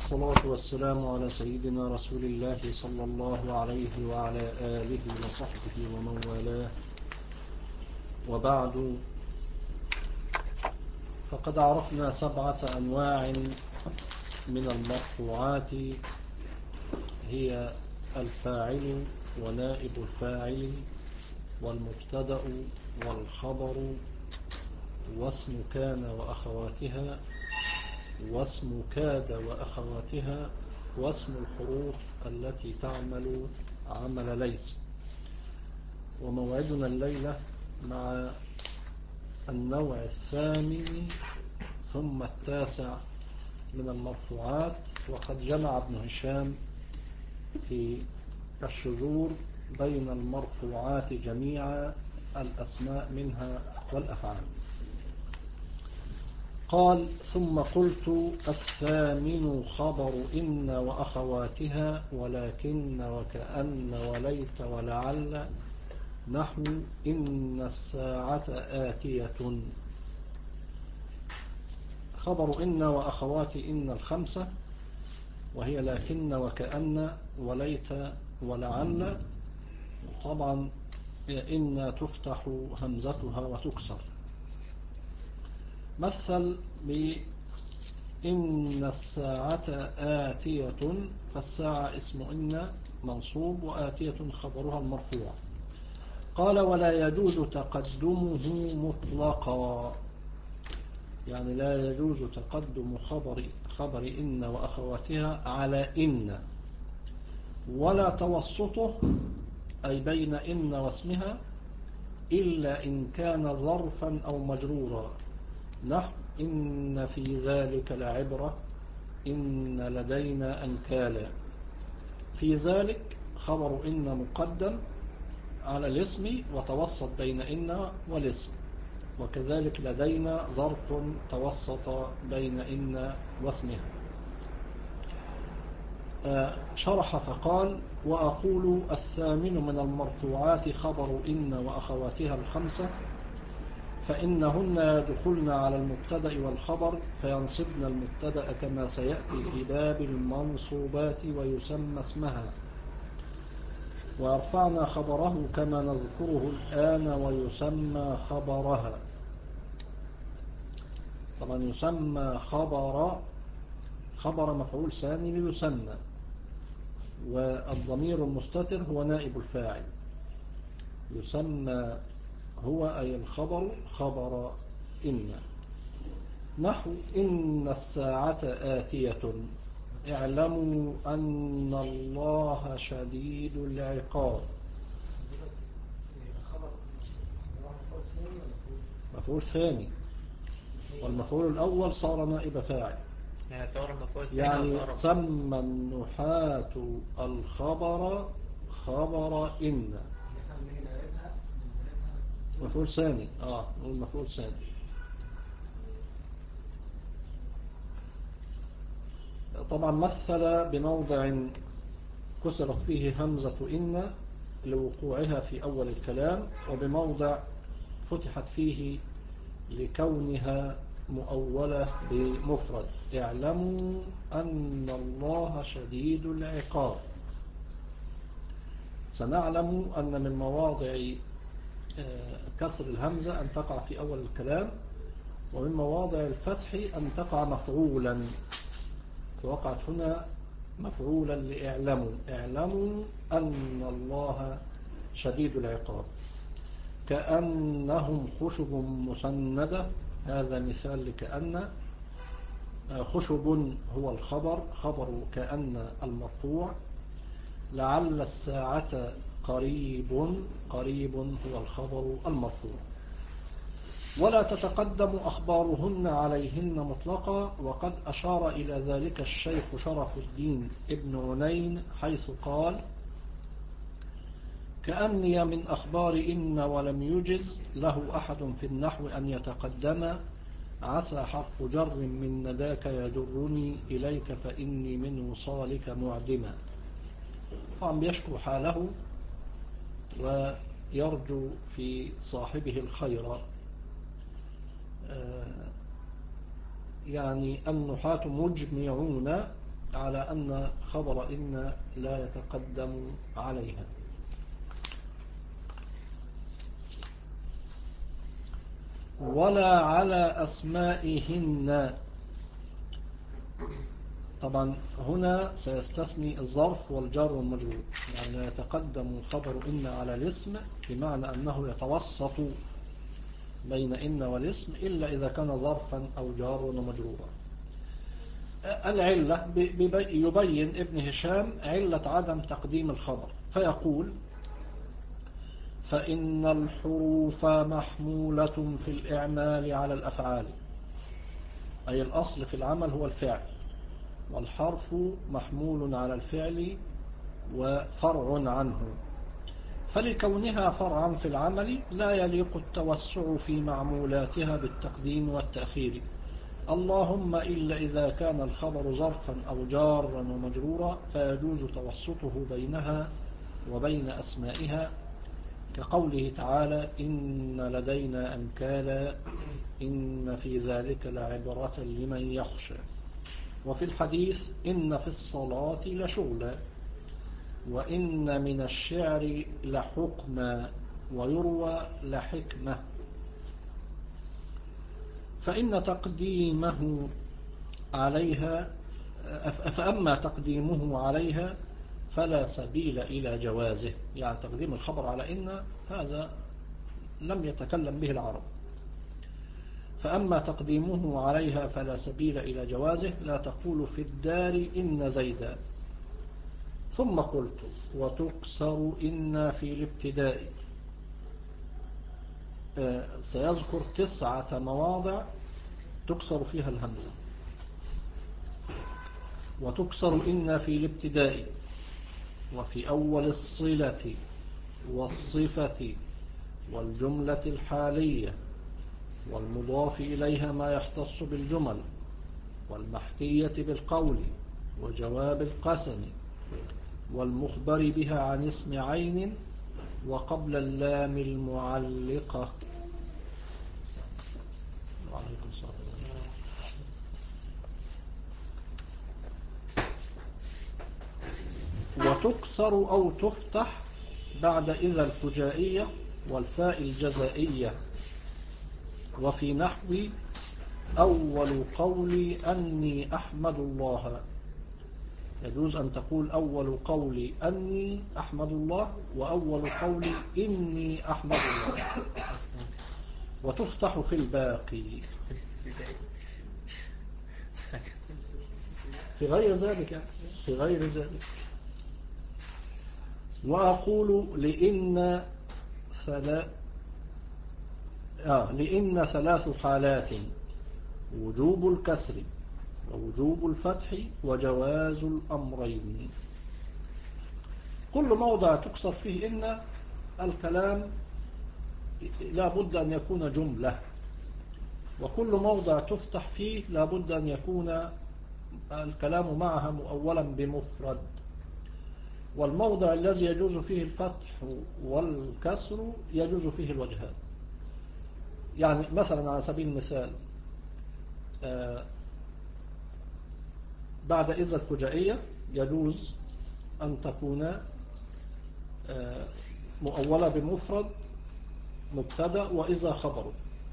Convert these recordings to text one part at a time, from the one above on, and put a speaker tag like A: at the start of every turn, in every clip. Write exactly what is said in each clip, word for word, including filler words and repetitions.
A: والصلاة والسلام على سيدنا رسول الله صلى الله عليه وعلى آله وصحبه ومن والاه، وبعد. فقد عرفنا سبعة أنواع من المرفوعات، هي الفاعل ونائب الفاعل والمبتدأ والخبر واسم كان وأخواتها واسم كاد وأخواتها واسم الحروف التي تعمل عمل ليس. وموعدنا الليلة مع النوع الثامن ثم التاسع من المرفوعات. وقد جمع ابن هشام في الشذور بين المرفوعات جميع الأسماء منها والأفعال. قال: ثم قلت الثامن خبر إن وأخواتها ولكن وكأن وليت ولعل، نحو إن الساعة آتية. خبر إن وأخوات إن الخمسة، وهي لكن وكأن وليت ولعل. طبعا إن تفتح همزتها وتكسر. مثل بإن الساعة آتية، فالساعة اسم إن منصوب وآتية خبرها المرفوع. قال: ولا يجوز تقدمه مطلقا، يعني لا يجوز تقدم خبر, خبر إن وأخواتها على إن، ولا توسطه أي بين إن واسمها، إلا إن كان ظرفا أو مجرورا، نحو إن في ذلك لعبرة، إن لدينا أنكالا. في ذلك خبر إن مقدم على الاسم وتوسط بين إن والاسم، وكذلك لدينا ظرف توسط بين إن واسمها. شرح فقال: وأقول الثامن من المرفوعات خبر إن وأخواتها الخمسة، فإنهن يدخلن على المبتدأ والخبر فينصبن المبتدأ كما سيأتي في باب المنصوبات ويسمى اسمها، ويرفعن خبره كما نذكره الآن ويسمى خبرها. طبعا يسمى خبر، خبر مفعول ثاني ليسمى، والضمير المستتر هو نائب الفاعل. يسمى هو أي الخبر خبر إن، نحو إن الساعة آتية، اعلموا أن الله شديد العقاب. مفعول ثاني، والمفعول الأول صار نائب فاعل. يعني سمى النحاة الخبر خبر إن. مفعول ثاني، اه نقول مفعول ثاني. طبعا مثل بموضع كسرت فيه همزة إن لوقوعها في أول الكلام، وبموضع فتحت فيه لكونها مؤولة بمفرد، اعلموا أن الله شديد العقاب. سنعلم أن من مواضع كسر الهمزة أن تقع في أول الكلام، ومن مواضع الفتح أن تقع مفعولا، فوقعت هنا مفعولا لإعلموا، اعلموا أن الله شديد العقاب. كأنهم خشب مسندة، هذا مثال لكأن. خشب هو الخبر، خبر كأن المرفوع. لعل الساعة قريب، قريب هو الخبر المرفوع. ولا تتقدم أخبارهن عليهن مطلقا، وقد أشار إلى ذلك الشيخ شرف الدين ابن عنين حيث قال: كأني من أخبار إن ولم يجز له أحد في النحو أن يتقدم، عسى حرف جر من نداك يجرني إليك فإني من وصالك معدما. طبعا بيشكو حاله ويرجو في صاحبه الخير. يعني النحاة مجمعون على أن خبر إن لا يتقدم عليها. ولا على أسمائهن. طبعا هنا سيستثني الظرف والجار والمجرور، يعني لا يتقدم خبر إن على الاسم بمعنى أنه يتوسط بين إن والاسم إلا إذا كان ظرفا أو جار ومجرورا. العلة يبين ابن هشام علة عدم تقديم الخبر فيقول: فإن الحروف محمولة في الإعمال على الأفعال، أي الأصل في العمل هو الفعل، والحرف محمول على الفعل وفرع عنه، فلكونها فرعا في العمل لا يليق التوسع في معمولاتها بالتقديم والتأخير، اللهم إلا إذا كان الخبر ظرفا أو جارا ومجرورا فيجوز توسطه بينها وبين أسمائها، كقوله تعالى: إن لدينا أنكالا إن في ذلك لعبرة لمن يخشى. وفي الحديث: إن في الصلاة لشغلا، وإن من الشعر لحكما، ويروى لحكمة. فإن تقديمه عليها فأما تقديمه عليها فلا سبيل إلى جوازه، يعني تقديم الخبر على إن هذا لم يتكلم به العرب. فأما تقديمه عليها فلا سبيل إلى جوازه، لا تقول في الدار إن زيدا. ثم قلت: وتكسر إن في الابتداء. سيذكر تسعة مواضع تكسر فيها الهمزة. وتكسر إن في الابتداء، وفي أول الصلة والصفة والجملة الحالية، والمضاف إليها ما يختص بالجمل، والمحكية بالقول، وجواب القسم، والمخبر بها عن اسم عين، وقبل اللام المعلقة. وعليكم السلام. وتكسر أو تفتح بعد إذا الفجائية والفاء الجزائية. وفي نحو أول قولي أني أحمد الله، يجوز أن تقول أول قولي أني أحمد الله، وأول قولي إني أحمد الله. وتفتح في الباقي في غير ذلك، يعني في غير ذلك. وأقول لإن ثلاث آه لإن ثلاث حالات: وجوب الكسر، ووجوب الفتح، وجواز الأمرين. كل موضع تكسر فيه إن الكلام لا بد أن يكون جملة، وكل موضع تفتح فيه لا بد أن يكون الكلام معها مؤولا بمفرد. والموضع الذي يجوز فيه الفتح والكسر يجوز فيه الوجهان. يعني مثلا على سبيل المثال بعد إذا الفجائية يجوز أن تكون مؤولة بمفرد مبتدأ وإذا خبره.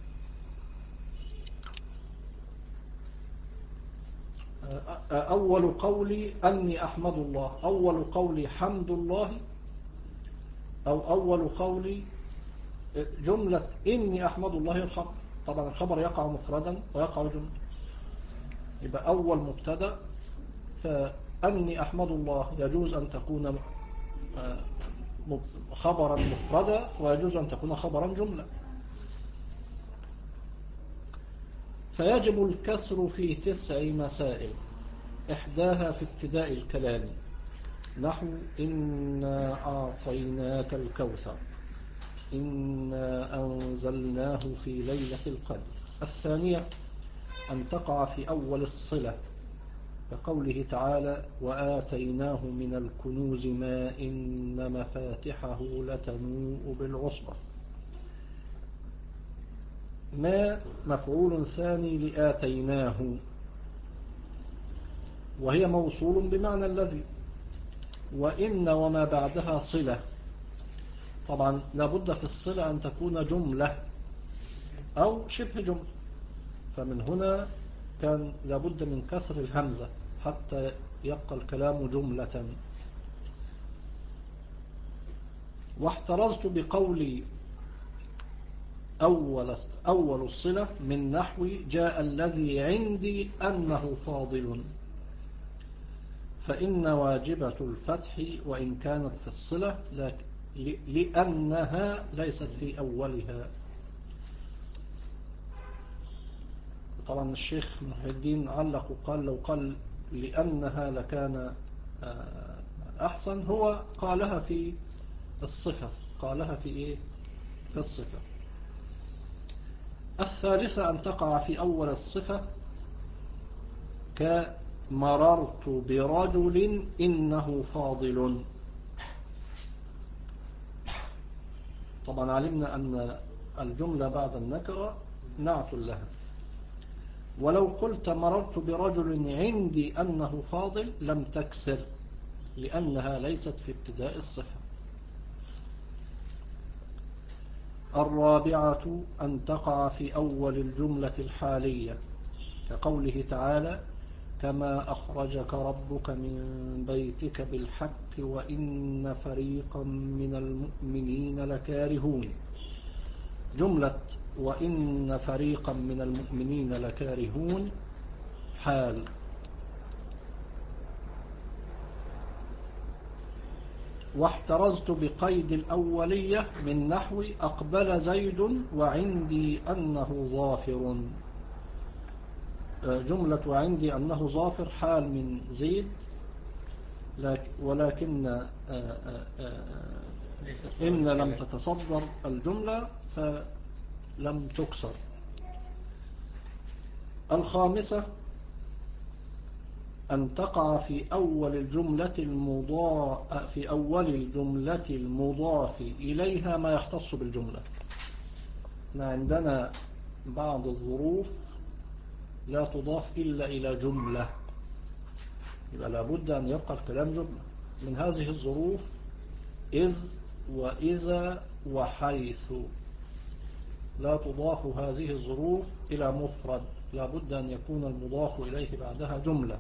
A: أول قولي أني أحمد الله، أول قولي حمد الله، أو أول قولي جملة إني أحمد الله الخبر. طبعا الخبر يقع مفردا ويقع جملة، يبقى أول مبتدأ. فأني أحمد الله يجوز أن تكون خبرا مفردا، ويجوز أن تكون خبرا جملة. فيجب الكسر في تسع مسائل، إحداها في ابتداء الكلام، نحو إنا أعطيناك الكوثر، إنا أنزلناه في ليلة القدر. الثانية أن تقع في أول الصلة، كقوله تعالى: وآتيناه من الكنوز ما إن مفاتحه لتنوء بالعصبة. ما مفعول ثاني لآتيناه، وهي موصول بمعنى الذي. وإن وما بعدها صلة. طبعا لابد في الصلة أن تكون جملة أو شبه جملة، فمن هنا كان لابد من كسر الهمزة حتى يبقى الكلام جملة. واحترزت بقولي أول, أول الصلة من نحو جاء الذي عندي أنه فاضل، فإن واجبة الفتح وإن كانت في الصلة لأنها ليست في أولها. طبعا الشيخ محي الدين علق وقال لو قال لأنها لكان أحسن. هو قالها في الصفة، قالها في إيه؟ في الصفة. الثالثة أن تقع في أول الصفة كمررت برجل إنه فاضل. طبعا علمنا أن الجملة بعد النكرة نعت لها. ولو قلت مررت برجل عندي أنه فاضل لم تكسر لأنها ليست في ابتداء الصفة. الرابعة أن تقع في أول الجملة الحالية كقوله تعالى كما أخرجك ربك من بيتك بالحق وإن فريقا من المؤمنين لكارهون. جملة وإن فريقا من المؤمنين لكارهون حال. واحترزت بقيد الأولية من نحو أقبل زيد وعندي أنه ظافر. جملة وعندي أنه ظافر حال من زيد، ولكن إن لم تتصدر الجملة فلم تكسر. الخامسة أن تقع في أول الجملة المضاف في أول الجملة المضاف إليها ما يختص بالجملة. عندنا بعض الظروف لا تضاف إلا إلى جملة، يبقى لابد أن يبقى الكلام جملة. من هذه الظروف إذ وإذا وحيث لا تضاف هذه الظروف إلى مفرد، لابد أن يكون المضاف إليه بعدها جملة.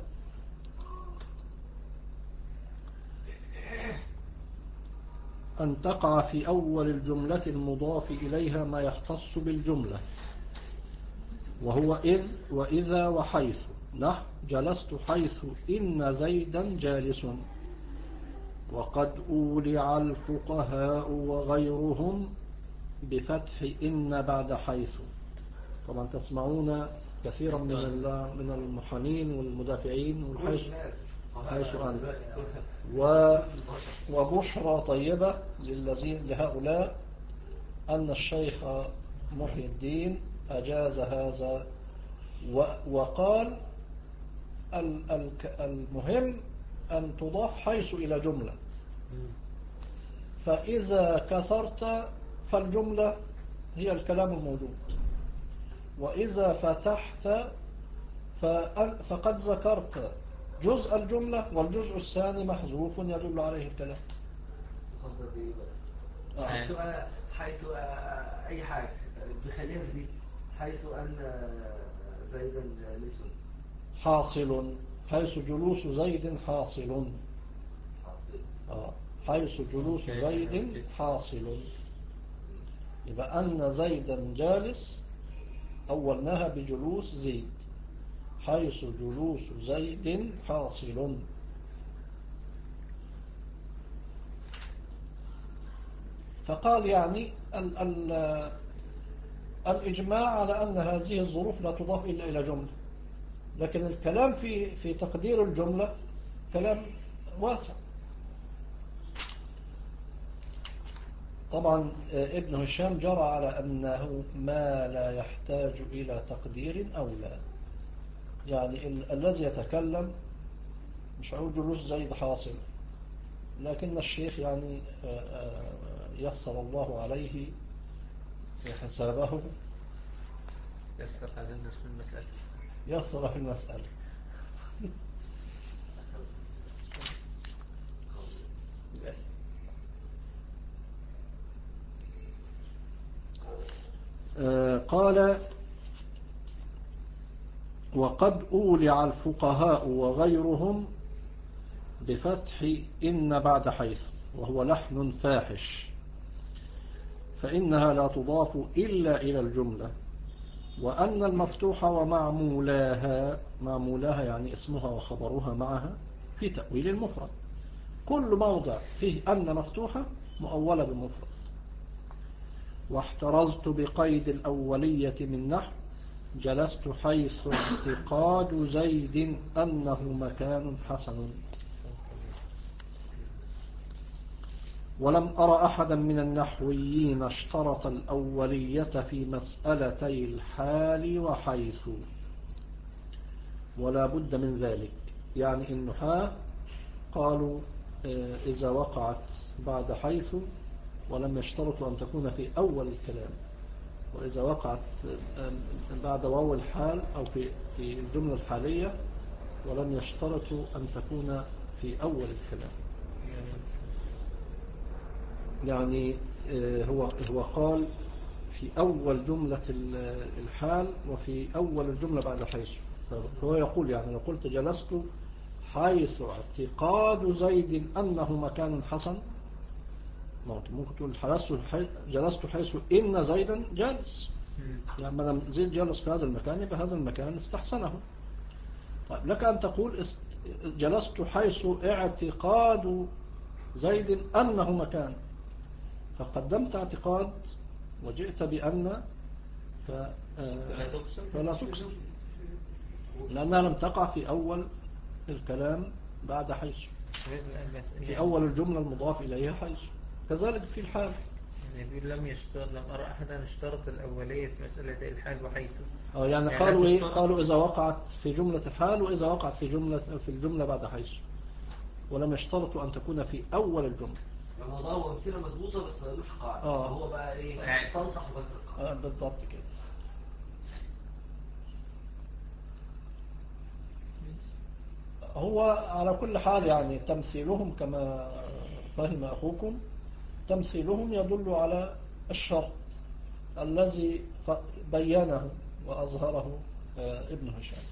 A: أن تقع في أول الجملة المضاف إليها ما يختص بالجملة، وهو إذ وإذا وحيث. نحو جلست حيث إن زيدا جالس. وقد أولع الفقهاء وغيرهم بفتح إن بعد حيث. طبعا تسمعون كثيرا من من المحامين والمدافعين والحيث حيث أن وبشرى طيبة للذين لهؤلاء أن الشيخ محي الدين أجاز هذا وقال المهم أن تضاف حيث إلى جملة، فإذا كسرت فالجملة هي الكلام الموجود، وإذا فتحت فقد ذكرت جزء الجملة والجزء الثاني محذوف يدل عليه الكلام.
B: حيث حيث أي حاجة بخليها في دي حيث أن زيدا جالس
A: حاصل. حيث جلوس زيد حاصل. آه. حيث جلوس زيد حاصل. يبقى أن زيدا جالس أولناها بجلوس زيد. حيث جلوس زيد حاصل. فقال يعني ال ال الإجماع على أن هذه الظروف لا تضاف إلا إلى جملة، لكن الكلام في في تقدير الجملة كلام واسع. طبعا ابن هشام جرى على أنه ما لا يحتاج إلى تقدير أولى، يعني ال الذي يتكلم مش هقول جلوس زيد حاصل، لكن الشيخ يعني يسر الله عليه حسابه،
C: يسر على الناس في المسألة
A: يسر في المسألة قال وقد أولع الفقهاء وغيرهم بفتح إن بعد حيث وهو لحن فاحش فإنها لا تضاف إلا إلى الجملة وأن المفتوح ومعمولاها معمولاها يعني اسمها وخبرها معها في تأويل المفرد كل موضع فيه أن مفتوحة مؤولة بمفرد واحترزت بقيد الأولية من نحو جلست حيث اعتقاد زيد أنه مكان حسن ولم أرى أحدا من النحويين اشترط الأولية في مسألتي الحال وحيث ولا بد من ذلك يعني النحاة قالوا إذا وقعت بعد حيث ولم يشترطوا أن تكون في أول الكلام وإذا وقعت بعد واو الحال أو في في الجملة الحالية ولم يشترطوا أن تكون في أول الكلام يعني هو هو قال في أول جملة الحال وفي أول الجملة بعد حيث فهو يقول يعني لو قلت جلست حيث اعتقاد زيد أنه مكان حسن ممكن تقول جلست حيث إن زيدا جالس يعني ما دام زيد جالس في هذا المكان يبقى هذا المكان استحسنه طيب لك أن تقول جلست حيث اعتقاد زيد أنه مكان فقدمت اعتقاد وجئت بأن فلا تكسر لأنها لم تقع في أول الكلام بعد حيث في أول الجملة المضاف إليها حيث كذلك في الحال
C: يعني لم يشترط لم أرى أحدا اشترط الأولية في مسألة الحال وحيث
A: اه يعني, يعني قالوا إيه قالوا إذا وقعت في جملة الحال وإذا وقعت في جملة في الجملة بعد حيث ولم يشترطوا أن تكون في أول الجملة
B: الموضوع هو أمثلة مظبوطة بس ملوش قاعدة
A: آه.
B: هو بقى إيه تنصح وبكر القاعدة
A: آه بالضبط كده هو على كل حال يعني تمثيلهم كما فهم أخوكم تمثيلهم يدل على الشرط الذي بينه وأظهره ابن هشام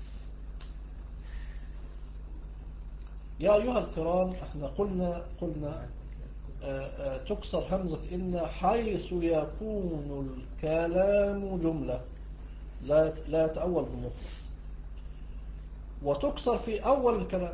A: يا أيها الكرام احنا قلنا قلنا تكسر همزة إن حيث يكون الكلام جملة لا لا يتأول بمفرد وتكسر في أول الكلام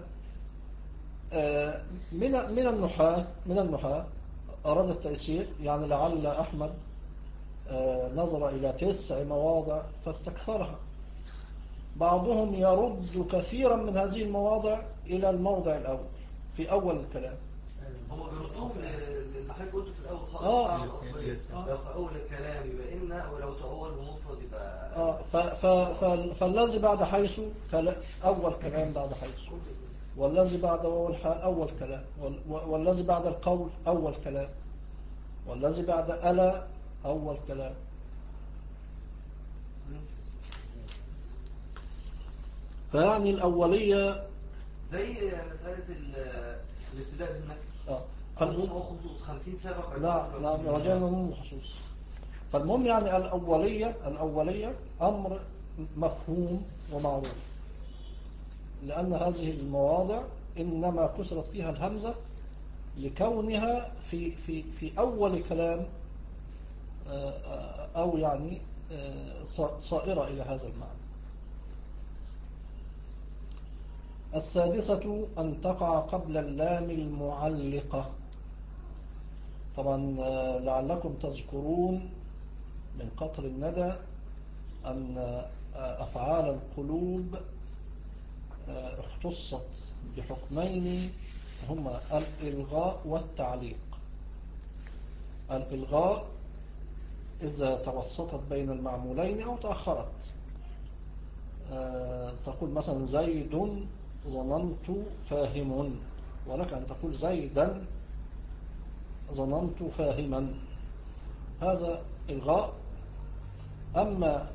A: من من النحاة من النحاة أراد التيسير يعني لعل أحمد نظر إلى تسع مواضع فاستكثرها بعضهم يرد كثيرا من هذه المواضع إلى الموضع الأول في أول الكلام
B: هم بيردوهم اللي حضرتك قلته في الأول خالص
A: آه.
B: آه. لو في أول الكلام يبقى إن ولو تأول بمفرد يبقى
A: آه. ف ف ف فالذي بعد حيث أول كلام بعد حيث والذي بعد واو الحال أول كلام والذي بعد القول أول كلام والذي بعد ألا أول كلام فيعني الأولية
B: زي مسألة الابتداء بالنفي
A: آه.
B: عموم أو خصوص خمسين سبب
A: لا لا رجعنا عموم وخصوص فالمهم يعني الأولية الأولية أمر مفهوم ومعروف لأن هذه المواضع إنما كسرت فيها الهمزة لكونها في في في أول كلام أو يعني صائرة إلى هذا المعنى. السادسة أن تقع قبل اللام المعلقة. طبعا لعلكم تذكرون من قطر الندى أن أفعال القلوب اختصت بحكمين هما الإلغاء والتعليق. الإلغاء إذا توسطت بين المعمولين أو تأخرت، تقول مثلا زيد ظننت فاهم، ولك أن تقول زيدا ظننت فاهما، هذا إلغاء. أما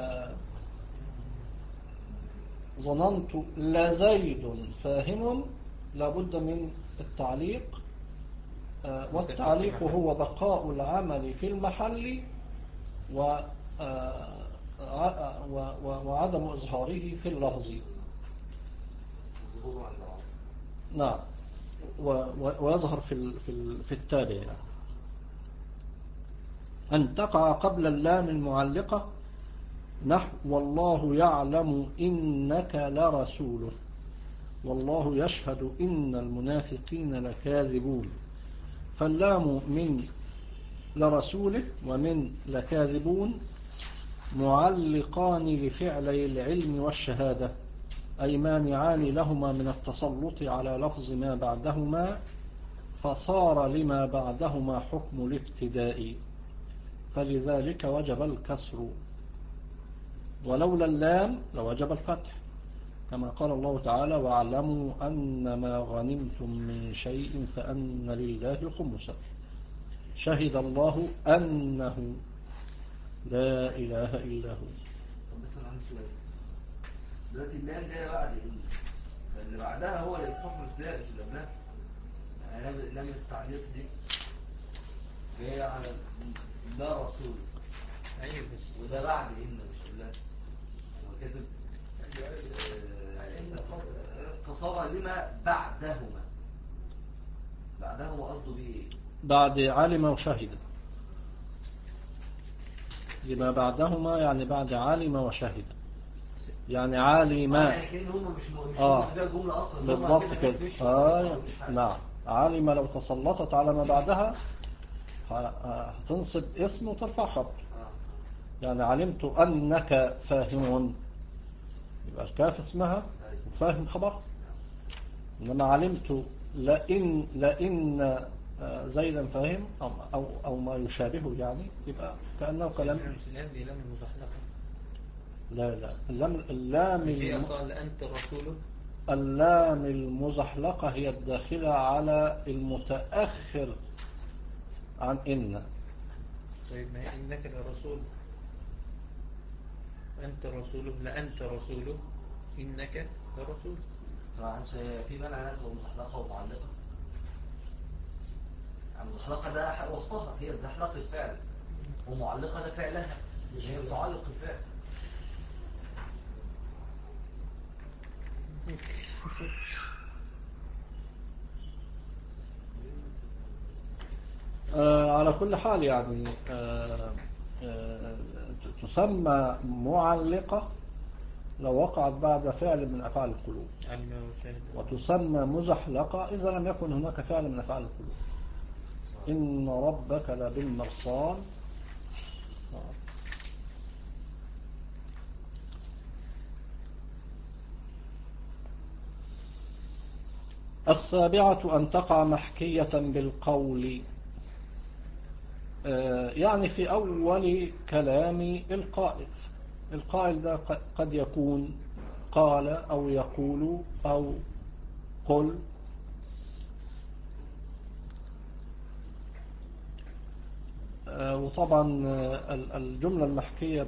A: ظننت لزيد فاهم لابد من التعليق، والتعليق هو بقاء العمل في المحل وعدم إظهاره في اللفظ. نعم. ويظهر في في التالي يعني. أن تقع قبل اللام المعلقة نحو والله يعلم إنك لرسوله، والله يشهد إن المنافقين لكاذبون. فاللام من لرسوله ومن لكاذبون معلقان لفعلي العلم والشهادة، أي مانعان لهما من التسلط على لفظ ما بعدهما، فصار لما بعدهما حكم الابتداء، فلذلك وجب الكسر، ولولا اللام لوجب الفتح، كما قال الله تعالى واعلموا أن ما غنمتم من شيء فأن لله خمسه، شهد الله أنه لا إله إلا هو.
B: طب بس أنا عندي سؤال دلوقتي، اللام جاية بعد إن فاللي بعدها هو اللي بحكم الابتداء مش اللام، يعني لام التعليق دي جاية على لا رسول.
C: أيوة بس
B: وده بعد إن مش اللام، هو كاتب فصار لما بعدهما. بعدهما قصده بيه
A: بعد علم وشهد، لما بعدهما يعني بعد علم وشهد، يعني عالم.
B: يعني كأن هم مش مش
A: آه.
B: ده الجملة أصلا
A: بالضبط كده. آه. نعم. علم لو تسلطت على ما بعدها هتنصب اسم وترفع خبر. يعني علمت أنك فاهم، يبقى الكاف اسمها وفاهم خبر. إنما علمت لئن لئن زيدا فاهم أو, أو, أو ما يشابهه، يعني يبقى كأنه كلام.
C: اللام دي لام المزحلقة.
A: لا لا اللام اللام
C: هي قال أنت رسوله.
A: اللام المزحلقة هي الداخلة على المتأخر عن إن.
C: طيب ما إنك لرسول، أنت رسوله، لا أنت رسوله، إنك لرسول.
B: طبعا في منع ناس ومزحلقة ومعلقة. المزحلقة ده وصفها هي تزحلق الفعل، ومعلقة ده فعلها هي بتعلق الفعل.
A: آه على كل حال يعني آه آه تسمى معلقة لو وقعت بعد فعل من أفعال القلوب، وتسمى مزحلقة إذا لم يكن هناك فعل من أفعال القلوب. إن ربك لبالمرصاد. السابعة أن تقع محكية بالقول، يعني في أول كلام القائل. القائل ده قد يكون قال أو يقول أو قل. وطبعا الجملة المحكية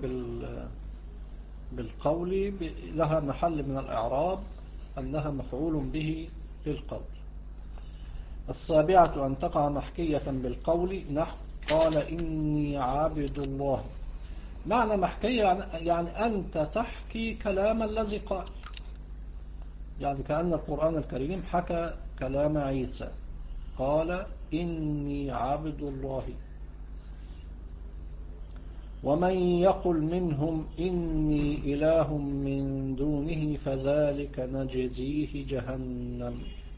A: بالقول لها محل من الإعراب أنها مفعول به في القول. السابعة أن تقع محكية بالقول نحو قال إني عبد الله. معنى محكية يعني أنت تحكي كلام الذي قال، يعني كأن القرآن الكريم حكى كلام عيسى قال إني عبد الله. ومن يقل منهم إني إله من دونه فذلك نجزيه جهنم.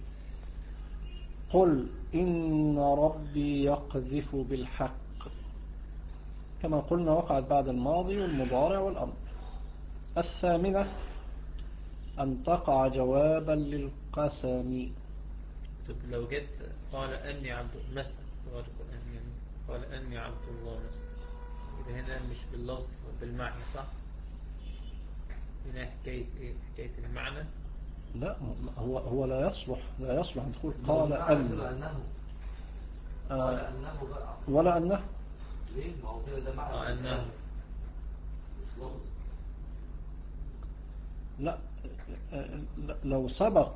A: قل إن ربي يقذف بالحق، كما قلنا وقعت بعد الماضي والمضارع والأمر. الثامنة أن تقع جوابا للقسم.
C: طب لو جت قال أني عبد مثلا يعني قال أني عبد الله مثلا، يبقى هنا مش باللفظ بالمعنى صح؟ هنا حكاية إيه؟ حكاية المعنى.
A: لا هو هو لا يصلح لا يصلح أن تقول قال أن
B: آه أنه بقى
A: ولا أنه.
B: ليه؟ ما هو كده ده معنى
C: آه أنه
B: مش لفظ.
A: لا لو سبق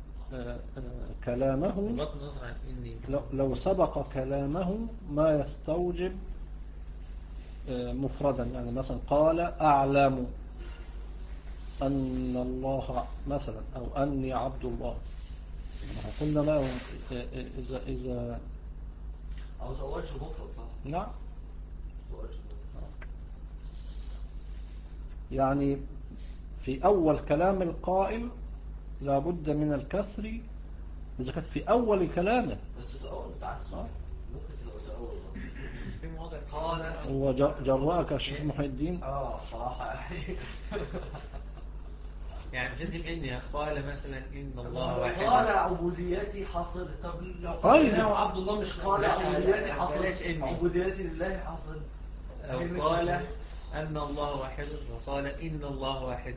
A: كلامه، لو سبق كلامه ما يستوجب مفردا، يعني مثلا قال أعلم أن الله مثلا، أو أني عبد الله. قلنا له إذا إذا
B: أو تقولش مفرد صح؟
A: نعم.
B: تقولش مفرد.
A: يعني في أول كلام القائل لابد من الكسر إذا كانت في أول كلامه.
B: بس في أول متعسف ممكن تبقى في أول
C: في مواضع
B: قال
A: وجرأك الشيخ محي الدين.
B: آه صراحة يعني
C: يعني مش لازم إني قال مثلا إن الله واحد.
B: قال عبوديتي حصل. طب لو
A: طيب.
B: قال عبد الله مش قال عبوديتي حصل.
C: بلاش إني.
B: عبوديتي لله حصل.
C: أو قال أن الله واحد وقال إن الله واحد.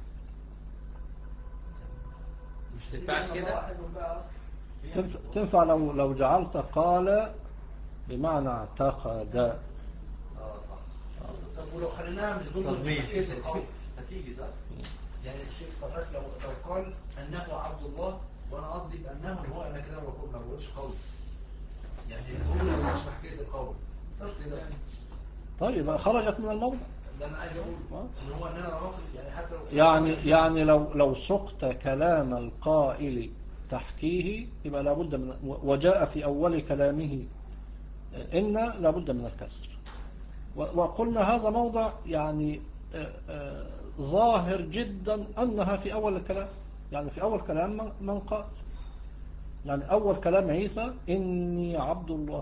C: مش تنفعش كده؟
A: تنفع, تنفع لو لو جعلت قال بمعنى اعتقد.
B: اه صح. طب ولو خليناها مش جملة مستحيل القول هتيجي صح؟ يعني الشيخ طبعا لو لو قال أنه عبد الله وأنا قصدي بأنه هو أنا كده ما بقول ما بقولش قول. يعني الجملة مش محكية القول. بس كده.
A: طيب خرجت من الموضع.
B: ده أنا عايز أقول إن هو أن أنا بقول يعني حتى
A: يعني يعني لو لو سقت كلام القائل تحكيه يبقى لابد من، وجاء في أول كلامه إن لابد من الكسر. وقلنا هذا موضع يعني ظاهر جدا أنها في أول الكلام، يعني في أول كلام من قال، يعني أول كلام عيسى إني عبد الله.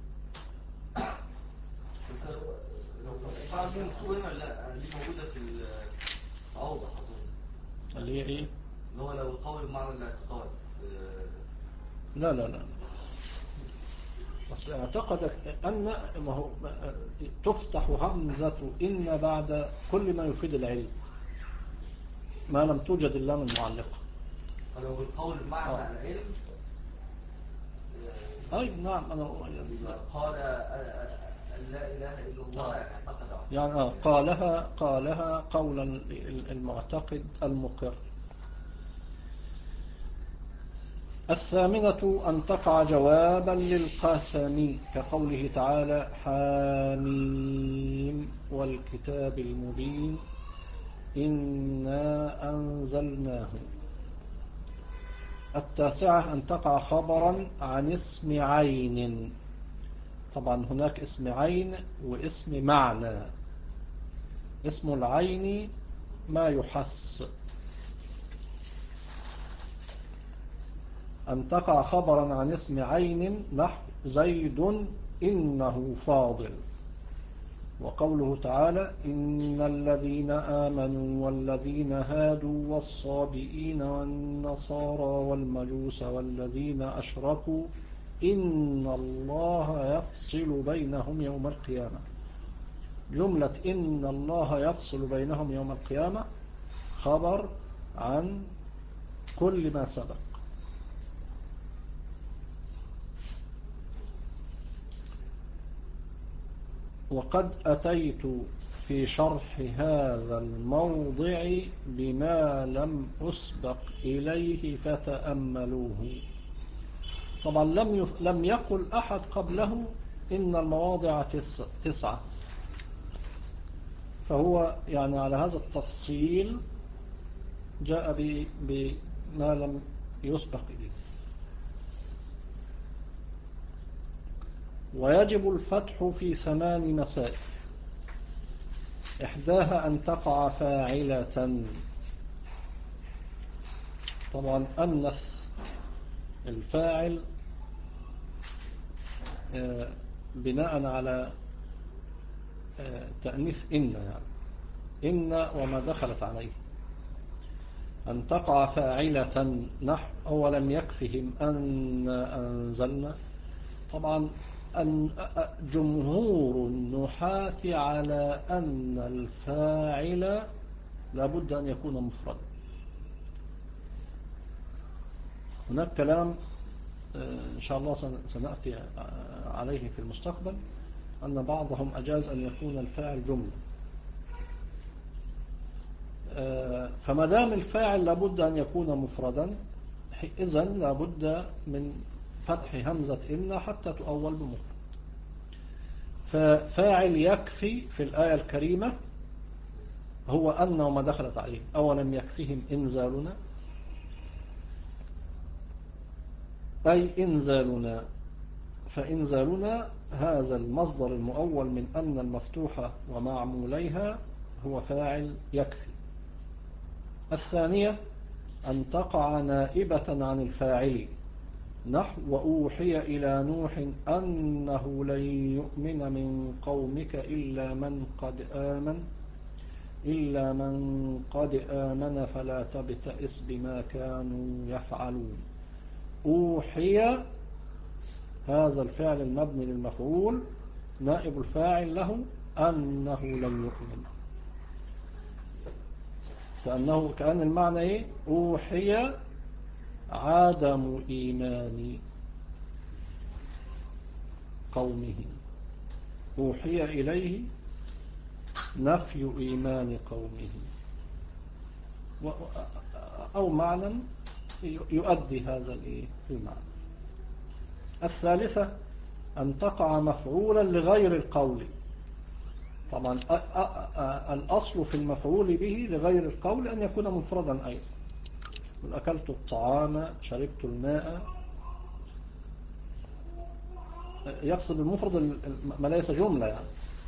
B: بس لو بعض من الصورة لا دي موجودة في الأوضح أظن.
A: اللي هي إيه؟
B: اللي هو لو القول بمعنى الاعتقاد.
A: لا لا لا بس اعتقد أن ما هو تفتح همزة إن بعد كل ما يفيد العلم ما لم توجد اللام المعلقة.
B: فلو القول بمعنى
A: آه.
B: العلم
A: أي نعم أنا
B: قال لا إله إلا الله يعني اعتقد
A: يعني آه قالها قالها قولا المعتقد المقر. الثامنة أن تقع جوابا للقسم كقوله تعالى حاميم والكتاب المبين إنا أنزلناه. التاسعة أن تقع خبرا عن اسم عين. طبعا هناك اسم عين واسم معنى. اسم العين ما يحس. أن تقع خبرا عن اسم عين نحو زيد إنه فاضل. وقوله تعالى إن الذين آمنوا والذين هادوا والصابئين والنصارى والمجوس والذين أشركوا إن الله يفصل بينهم يوم القيامة. جملة إن الله يفصل بينهم يوم القيامة خبر عن كل ما سبق. وقد أتيت في شرح هذا الموضع بما لم أسبق إليه فتأملوه. طبعا لم يف... لم يقل أحد قبله إن المواضع تس... تسعة، فهو يعني على هذا التفصيل جاء ب... بما لم يسبق إليه. ويجب الفتح في ثمان مسائل. إحداها أن تقع فاعلة. طبعا أنث الفاعل بناء على تأنيث إن، يعني إن وما دخلت عليه. أن تقع فاعلة نحو أولم يكفهم أن أنزلنا. طبعا أن جمهور النحاة على أن الفاعل لابد أن يكون مفردا. هناك كلام إن شاء الله سنأتي عليه في المستقبل أن بعضهم أجاز أن يكون الفاعل جملة. فما دام الفاعل لابد أن يكون مفردا إذن لابد من فتح همزة إن حتى تؤول بمفرد. ففاعل يكفي في الآية الكريمة هو أن وما دخلت عليه. أولم يكفيهم إنزالنا أي إنزالنا، فإنزالنا هذا المصدر المؤول من أن المفتوحة ومعموليها هو فاعل يكفي. الثانية أن تقع نائبة عن الفاعل، نحو وأوحي إلى نوح أنه لن يؤمن من قومك إلا من قد آمن إلا من قد آمن فلا تبتئس بما كانوا يفعلون. أوحي هذا الفعل المبني للمفعول نائب الفاعل له أنه لن يؤمن، كأنه كأن المعنى إيه؟ أوحي عدم إيمان قومه، أوحي إليه نفي إيمان قومه، أو معنى يؤدي هذا المعنى. الثالثة أن تقع مفعولا لغير القول. طبعا الأصل في المفعول به لغير القول أن يكون مفردا أيضا. أكلت الطعام، شربت الماء، يقصد المفرد ما ليس جملة يعني.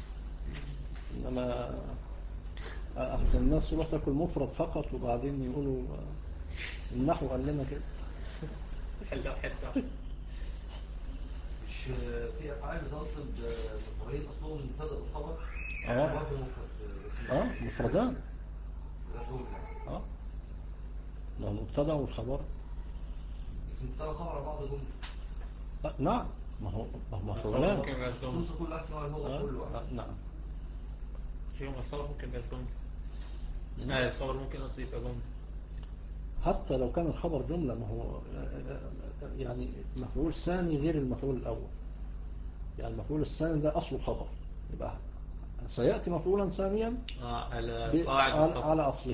A: إنما أحسن الناس تروح تاكل مفرد فقط وبعدين يقولوا النحو قال لنا كده.
C: حلو حلو.
B: مش في أفعال بتنصب مفعولين أصلهم مبتدأ والخبر؟
A: اه
B: برضه مفرد.
A: اه مفردان.
B: مفعول يعني.
A: اه لو المبتدأ والخبر.
B: بس مبتدأ والخبر على بعض جملة.
A: آه نعم، ما هو ما هو مفعولان.
B: تنصب كل واحد فيهم هو
A: آه
B: كله.
A: آه نعم.
C: فيهم الخبر ممكن يبقى جملة. آه الخبر ممكن أصلا يبقى جملة.
A: حتى لو كان الخبر جملة، ما هو يعني مفعول ثاني غير المفعول الأول. يعني المفعول الثاني ده أصله خبر، يبقى سيأتي مفعولا ثانيا
C: آه على قواعد
A: على,
C: الخبر.
A: على أصله.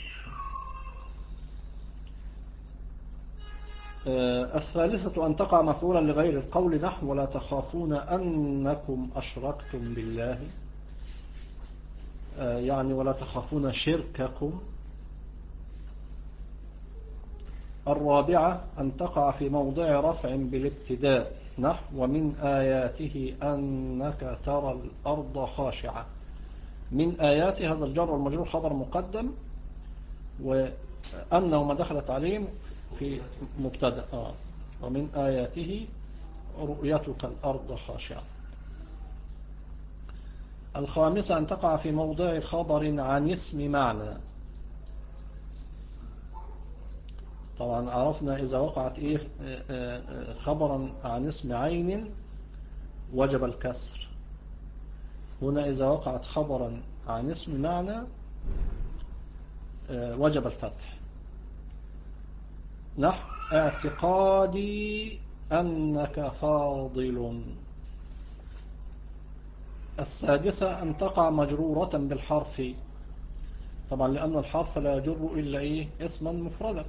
A: آه الثالثة أن تقع مفعولا لغير القول، نحو ولا تخافون أنكم أشركتم بالله، آه يعني ولا تخافون شرككم. الرابعة أن تقع في موضع رفع بالابتداء، نحو ومن آياته أنك ترى الأرض خاشعة. من آيات هذا الجر والمجرور خبر مقدم، وأنه ما دخلت عليه في مبتدأ. آه. ومن آياته رؤيتك الأرض خاشعة. الخامسة أن تقع في موضع خبر عن اسم معنى. طبعا عرفنا إذا وقعت إيه خبرا عن اسم عين وجب الكسر. هنا إذا وقعت خبرا عن اسم معنى وجب الفتح، نحو اعتقادي أنك فاضل. السادسة أن تقع مجرورة بالحرف، طبعا لأن الحرف لا يجر إلا إيه اسما مفردا.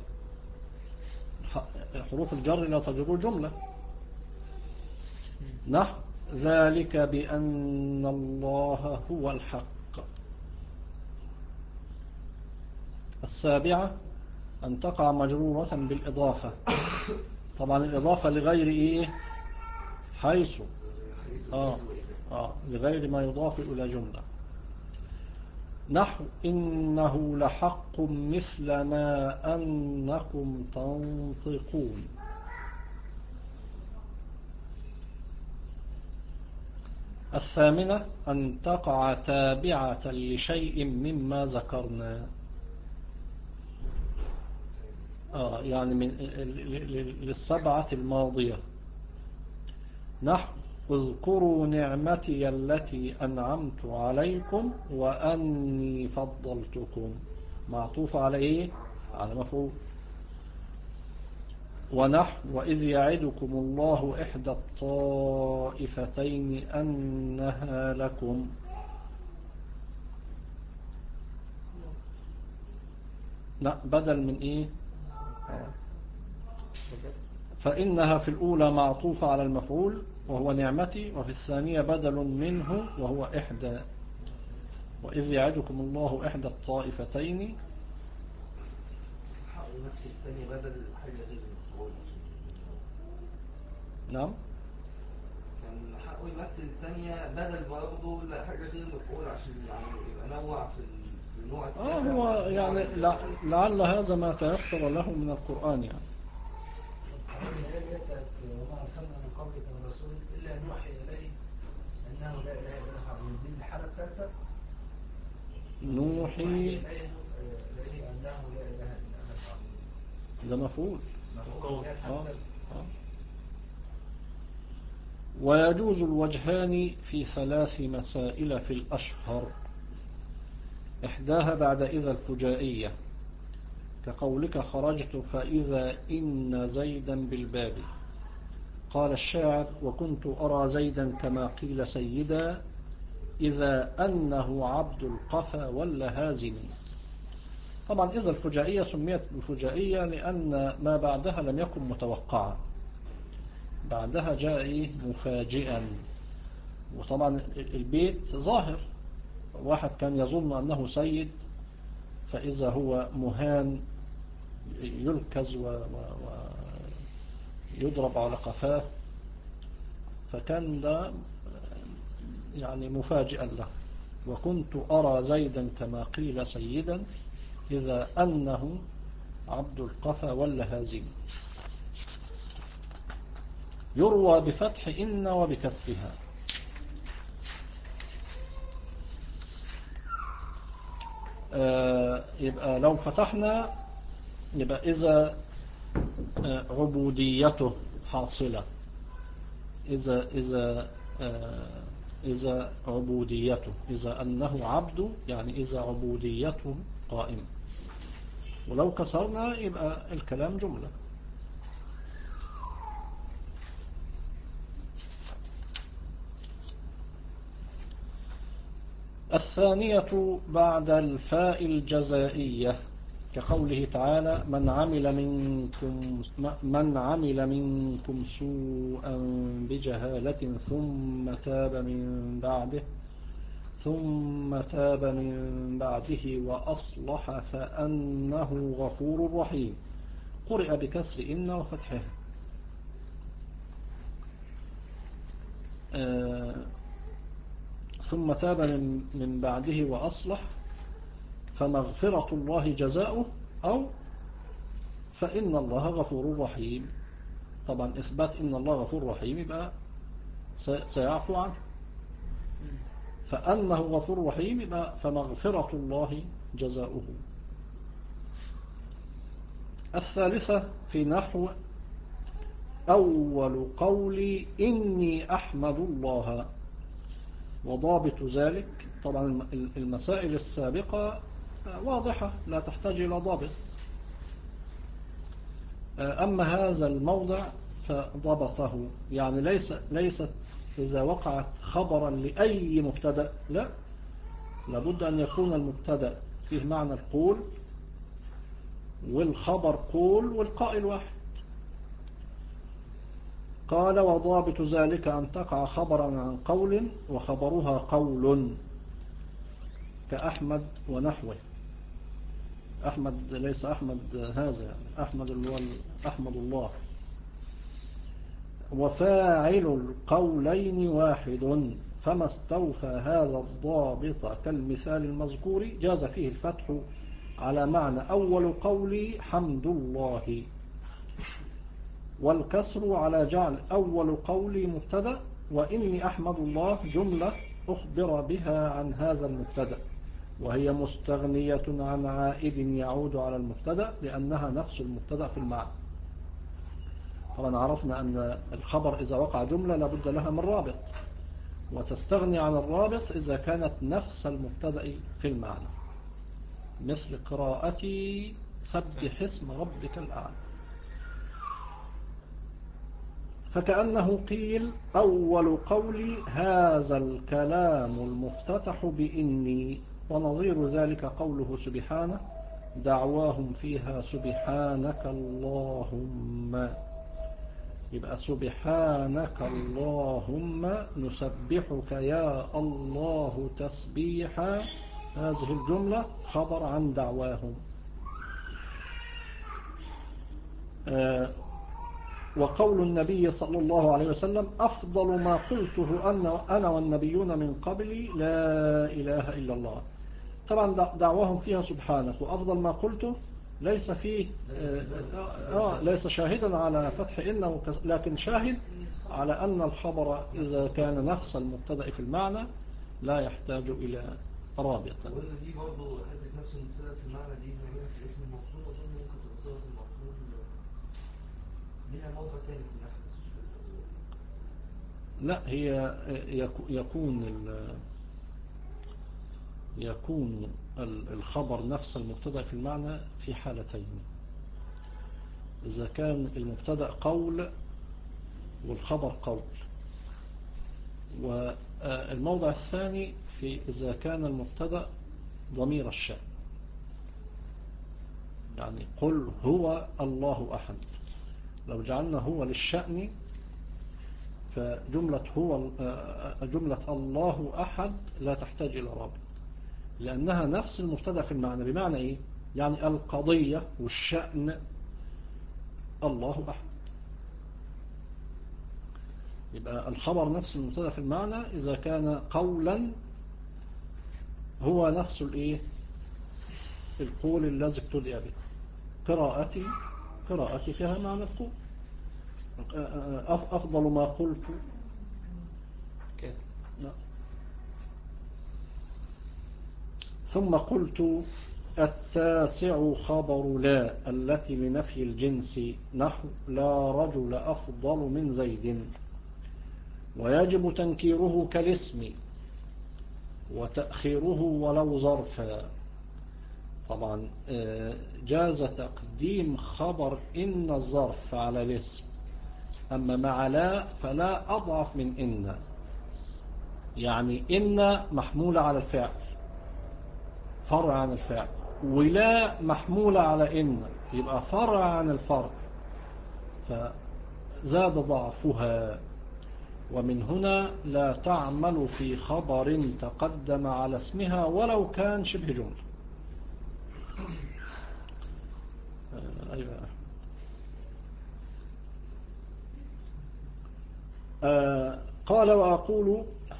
A: حروف الجر لا تجر جملة، نحو ذلك بأن الله هو الحق. السابعة أن تقع مجرورة بالإضافة، طبعا الإضافة لغير إيه حيث آه آه لغير ما يضاف إلى جملة، نحو إنه لحق مثل ما أنكم تنطقون. الثامنة أن تقع تابعة لشيء مما ذكرنا، آه يعني من للسبعة الماضية، نحو اذكروا نعمتي التي أنعمت عليكم وأني فضلتكم، معطوف على إيه؟ على مفعول. ونحو وإذ يعدكم الله إحدى الطائفتين أنها لكم. لا بدل من إيه؟ فإنها في الأولى معطوفة على المفعول وهو نعمتي، وفي الثانية بدل منه وهو إحدى. وإذ يعدكم الله إحدى الطائفتين.
B: حق يمثل الثانية بدل حاجة غير المفعول.
A: نعم،
B: كان حقه يمثل الثانية بدل برضه لحاجة غير مفعول عشان يعني يبقى نوع في ال- في النوع الثاني.
A: آه هو يعني لع- لعل هذا ما تيسر له من القرآن يعني.
D: الآية بتاعت وما أرسلنا من قبلك من رسول إلا نوحي إليه أنه لا إله إلا الله. دي الحالة الثالثة.
A: نوحي
D: إليه إليه أنه لا إله إلا أنا فاعبدون.
A: ده مفعول.
D: مفعول به
A: آه.
D: حتى.
A: آه. ويجوز الوجهان في ثلاث مسائل في الأشهر، إحداها بعد إذا الفجائية كقولك خرجت فإذا إن زيدا بالباب. قال الشاعر وكنت أرى زيدا كما قيل سيدا إذا أنه عبد القفا ولا هازم. طبعا إذا الفجائية سميت بالفجائية لأن ما بعدها لم يكن متوقعا، بعدها جاء مفاجئا. وطبعا البيت ظاهر، واحد كان يظن أنه سيد فإذا هو مهان يلكز ويضرب على قفاه، فكان ده يعني مفاجئا له. وكنت أرى زيدا كما قيل سيدا إذا أنه عبد القفا ولا هازم. يروى بفتح إن وبكسرها. آه يبقى لو فتحنا يبقى إذا آه عبوديته حاصلة، إذا إذا آه إذا عبوديته، إذا أنه عبد يعني إذا عبوديته قائمة. ولو كسرنا يبقى الكلام جملة. الثانية بعد الفاء الجزائية كقوله تعالى من عمل منكم من عمل منكم سوءا بجهالة ثم تاب من بعده ثم تاب من بعده وأصلح فأنه غفور رحيم. قرئ بكسر إن وفتحه. آه ثم تاب من بعده وأصلح فمغفرة الله جزاؤه، أو فإن الله غفور رحيم. طبعا إثبات إن الله غفور رحيم يبقى سيعفو عنه، فأنه غفور رحيم يبقى فمغفرة الله جزاؤه. الثالثة في نحو أول قولي إني أحمد الله. وضابط ذلك طبعا المسائل السابقة واضحة لا تحتاج إلى ضابط، أما هذا الموضع فضبطه. يعني ليس ليست إذا وقعت خبرا لأي مبتدأ، لا، لابد أن يكون المبتدأ فيه معنى القول والخبر قول والقائل واحد. قال وضابط ذلك أن تقع خبرا عن قول وخبرها قول كأحمد ونحوه. أحمد ليس أحمد هذا يعني أحمد اللي هو أحمد الله. وفاعل القولين واحد فما استوفى هذا الضابط كالمثال المذكور جاز فيه الفتح على معنى أول قولي حمد الله، والكسر على جعل أول قولي مبتدأ وإني أحمد الله جملة أخبر بها عن هذا المبتدأ، وهي مستغنية عن عائد يعود على المبتدأ لأنها نفس المبتدأ في المعنى. طبعا عرفنا أن الخبر إذا وقع جملة لابد لها من رابط، وتستغني عن الرابط إذا كانت نفس المبتدأ في المعنى، مثل قراءتي سبح اسم ربك الأعلى. فكأنه قيل أول قولي هذا الكلام المفتتح بإني، ونظير ذلك قوله سبحانه دعواهم فيها سبحانك اللهم. يبقى سبحانك اللهم نسبحك يا الله تسبيحا، هذه الجملة خبر عن دعواهم. آه وقول النبي صلى الله عليه وسلم أفضل ما قلته أنا والنبيون من قبلي لا إله إلا الله. طبعا دعواهم فيها سبحانك، وأفضل ما قلته ليس فيه آه آه ليس شاهدا على فتح إنه، لكن شاهد على أن الخبر إذا كان نفس المبتدأ في المعنى لا يحتاج إلى رابطة.
B: وقلنا دي برضه حتة نفس المبتدأ في المعنى دي نعملها في اسم المفعول، وأظن ممكن تبقى صيغة المفعول ليها موقع تاني في النحو.
A: لا، هي يكون يكون الخبر نفس المبتدأ في المعنى في حالتين: إذا كان المبتدأ قول والخبر قول، والموضع الثاني في إذا كان المبتدأ ضمير الشأن، يعني قل هو الله أحد. لو جعلنا هو للشأن فجملة هو جملة الله أحد لا تحتاج إلى رابط، لأنها نفس المبتدأ في المعنى. بمعنى إيه؟ يعني القضية والشأن الله أحد. يبقى الخبر نفس المبتدأ في المعنى إذا كان قولا هو نفس الإيه؟ القول الذي ابتدأ به. قراءتي قراءتي فيها معنى القول. أفضل ما قلت
C: كده.
A: ثم قلت التاسع خبر لا التي لنفي الجنس، نحو لا رجل أفضل من زيد، ويجب تنكيره كالاسم وتأخيره ولو ظرفا. طبعا جاز تقديم خبر إن الظرف على الاسم، أما مع لا فلا أضعف من إن. يعني إن محمولة على الفعل، فرع عن الفعل، ولا محمولة على إن، يبقى فرع عن الفرع، فزاد ضعفها. ومن هنا لا تعمل في خبر تقدم على اسمها ولو كان شبه جملة. أيوة. آه قال وأقول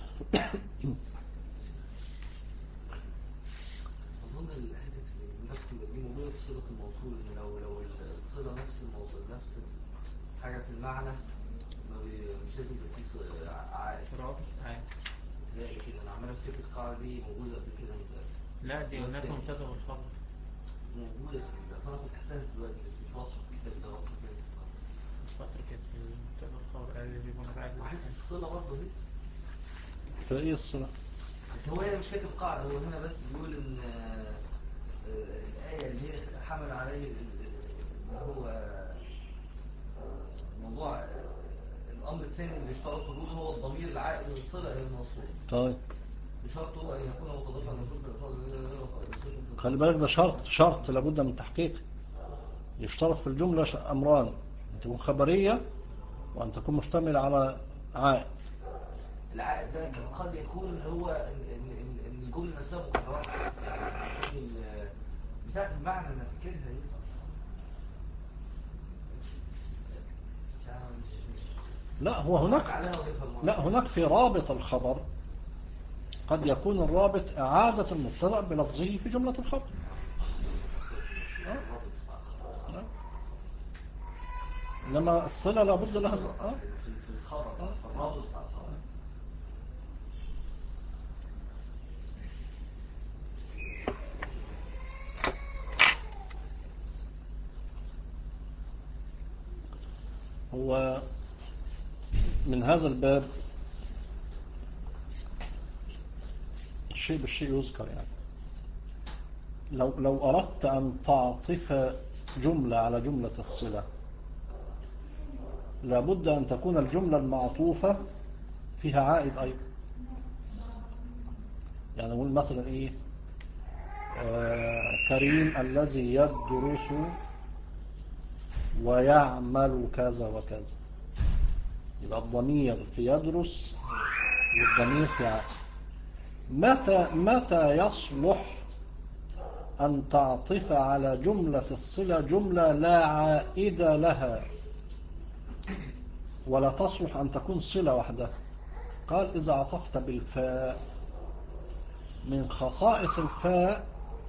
B: أظن الحتة نفس دي موجودة في صيغة الموصول، إن لو لو الصلة نفس الموصول نفس حاجة في المعنى مش لازم تبقى في عائد
C: رابط عادي.
B: تلاقي كده أنا عمال أفتكر القاعدة دي موجودة قبل كده.
C: لا دي هناك مبتدأ والخبر
B: موجودة في أصلا كنت تحتاج دلوقتي بس مش واضحة في الكتاب ده، واضحة كده
C: مش فاكر كده في المبتدأ والخبر قال لي بيكون عادي.
B: وحاسس الصلة برضه دي
A: فإيه الصلة؟
B: بس هو هنا مش كاتب قاعدة، هو هنا بس بيقول إن الآية اللي هي حمل عليه اللي هو موضوع الأمر الثاني اللي اشترط وجوده هو الضمير العائد للصلة إلى الموصول.
A: طيب
B: بشرطه أن يكون متضافا للموصول في الألفاظ.
A: خلي بالك ده شرط شرط لابد من تحقيقه. يشترط في الجملة أمران: أن تكون خبرية وأن تكون مشتملة على عائد.
B: العائد ده قد يكون اللي هو ان الجمله نفسها مكرره بتاعت المعنى انا فاكرها دي.
A: لا هو هناك لا هناك في رابط الخبر قد يكون الرابط إعادة المبتدأ بلفظه في جملة الخبر. إنما الصلة لابد لها
B: في الخبر في الرابط بتاع الخبر.
A: هو من هذا الباب الشيء بالشيء يذكر. يعني لو لو أردت أن تعطف جملة على جملة الصلة لابد أن تكون الجملة المعطوفة فيها عائد أيضا. يعني نقول مثلا إيه آه كريم الذي يدرس ويعمل كذا وكذا. يبقى الضمير في يدرس والضمير في عائد. متى متى يصلح أن تعطف على جملة الصلة جملة لا عائد لها ولا تصلح أن تكون صلة وحدها؟ قال إذا عطفت بالفاء. من خصائص الفاء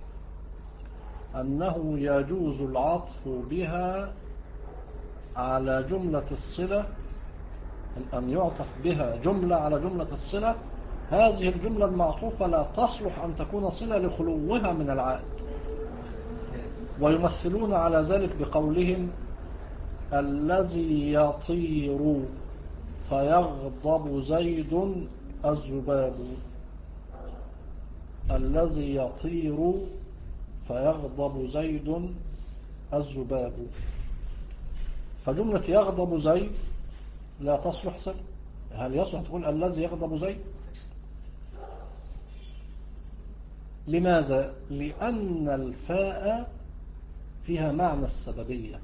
A: أنه يجوز العطف بها على جملة الصلة، أن يعطف بها جملة على جملة الصلة. هذه الجملة المعطوفة لا تصلح أن تكون صلة لخلوها من العائد، ويمثلون على ذلك بقولهم الذي يطير فيغضب زيد الذباب. الذي يطير فيغضب زيد الذباب. فجملة يغضب زيد لا تصلح صلة. هل يصلح تقول الذي يغضب زيد؟ لماذا؟ لأن الفاء فيها معنى السببية،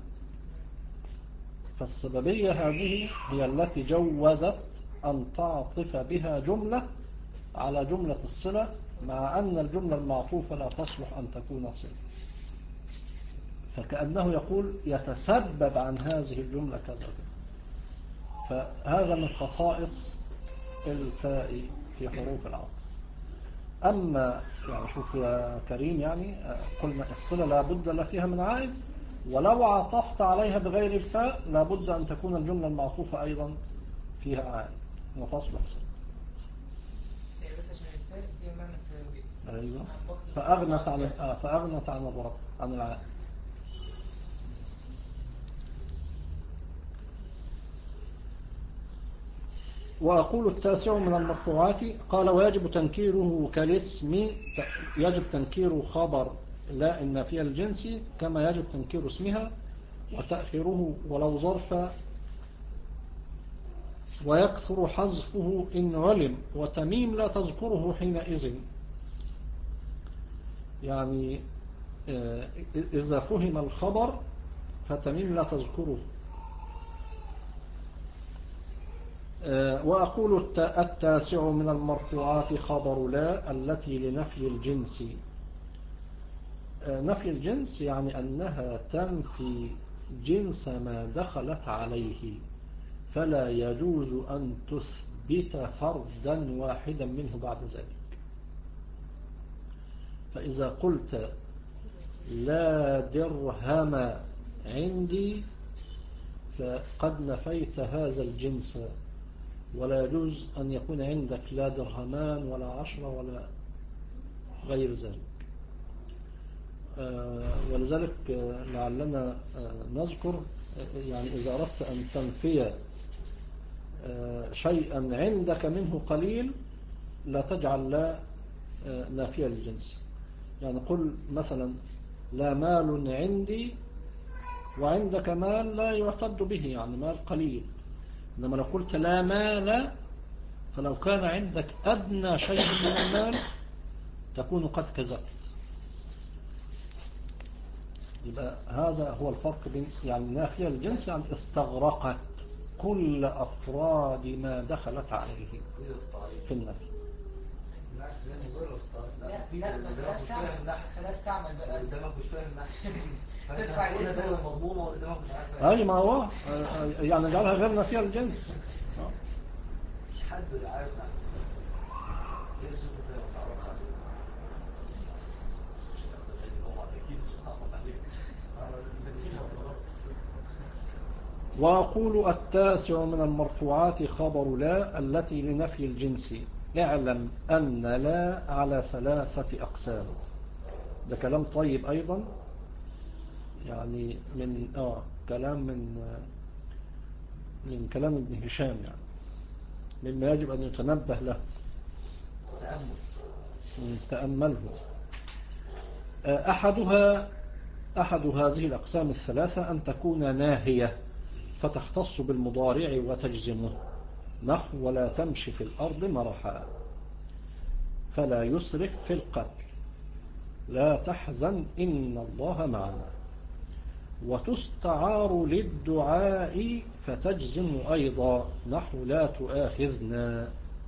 A: فالسببية هذه هي التي جوزت أن تعطف بها جملة على جملة الصلة، مع أن الجملة المعطوفة لا تصلح أن تكون صلة. فكأنه يقول يتسبب عن هذه الجملة كذا. فهذا من خصائص الفاء في حروف العطف. أما يعني شوف يا كريم، يعني قلنا الصلة لا بد لا فيها من عائد، ولو عطفت عليها بغير الفاء لا بد أن تكون الجملة المعطوفة أيضا فيها عائد وتصلح صلة.
E: بس عشان الفاء فيها معنى السببية.
A: أيوة. فأغنت عن آه فأغنت عن الرب عن العائد. وأقول التاسع من المرفوعات. قال ويجب تنكيره كالاسم، يجب تنكير خبر لا النافية الجنس كما يجب تنكير اسمها، وتأخيره ولو ظرف، ويكثر حذفه إن علم، وتميم لا تذكره حينئذ. يعني إذا فهم الخبر فتميم لا تذكره. وأقول التاسع من المرفوعات خبر لا التي لنفي الجنس. نفي الجنس يعني أنها تنفي جنس ما دخلت عليه، فلا يجوز أن تثبت فردا واحدا منه بعد ذلك. فإذا قلت لا درهم عندي فقد نفيت هذا الجنس، ولا يجوز أن يكون عندك لا درهمان ولا عشرة ولا غير ذلك. ولذلك لعلنا نذكر، يعني إذا أردت أن تنفي شيئا عندك منه قليل لا تجعل لا نافية للجنس. يعني قل مثلا لا مال عندي، وعندك مال لا يعتد به، يعني مال قليل. إنما لو قلت لا مال، فلو كان عندك أدنى شيء من المال تكون قد كذبت. يبقى هذا هو الفرق بين يعني نافية الجنس يعني استغرقت كل أفراد ما دخلت عليه في النفي.
D: بالعكس زي مضر في
E: لا ما خلاص تعمل خلاص تعمل بقى
B: قدامك مش فاهم نحن
E: ترفع الاسم
B: ده مضمومه وقدامك مش عارف.
A: أي ما هو يعني جعلها غير نافية الجنس.
B: مش حد اللي عارف نحن ايه شوف ازاي ما تعرفش عليه.
A: وأقول التاسع من المرفوعات خبر لا التي لنفي الجنس. اعلم أن لا على ثلاثة أقسام. ده كلام طيب أيضا، يعني من آه كلام من من كلام ابن هشام، يعني مما يجب أن يتنبه له. تأمل تأمله. أحدها أحد هذه الأقسام الثلاثة أن تكون ناهية فتختص بالمضارع وتجزمه، نحو ولا تمشي في الأرض مرحا، فلا يسرف في القتل، لا تحزن إن الله معنا. وتستعار للدعاء فتجزم أيضا نحو لا تؤاخذنا.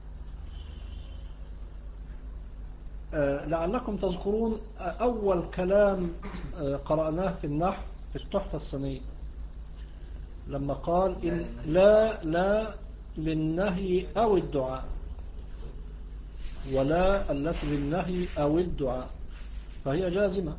A: لعلكم تذكرون أول كلام قرأناه في النحو في التحفة السنية لما قال إن لا لا للنهي أو الدعاء، ولا التي للنهي أو الدعاء فهي جازمة.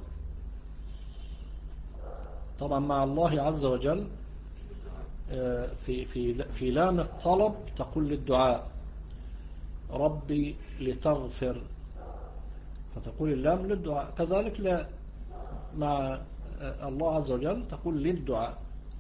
A: طبعا مع الله عز وجل في في في لام الطلب تقول للدعاء ربي لتغفر، فتقول اللام للدعاء. كذلك لا مع الله عز وجل تقول للدعاء.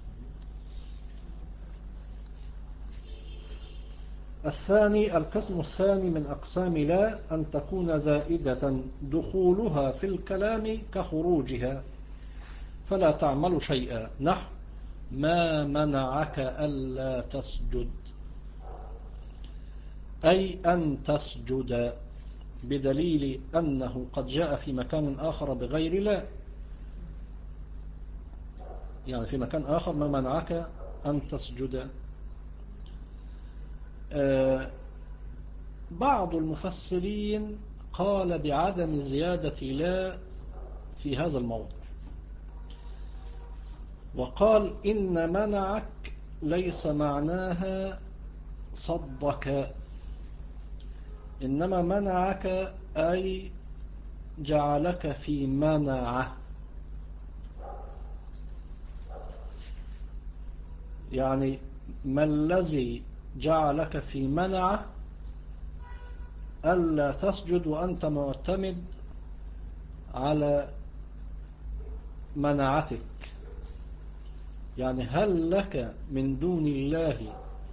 A: الثاني القسم الثاني من أقسام لا أن تكون زائدة دخولها في الكلام كخروجها فلا تعمل شيئا، نحو ما منعك ألا تسجد، أي أن تسجد، بدليل أنه قد جاء في مكان آخر بغير لا، يعني في مكان آخر ما منعك أن تسجد. آه بعض المفسرين قال بعدم زيادة لا في هذا الموضع، وقال إن منعك ليس معناها صدك، إنما منعك أي جعلك في منعه، يعني ما الذي جعلك في منعه ألا تسجد وأنت معتمد على منعتك. يعني هل لك من دون الله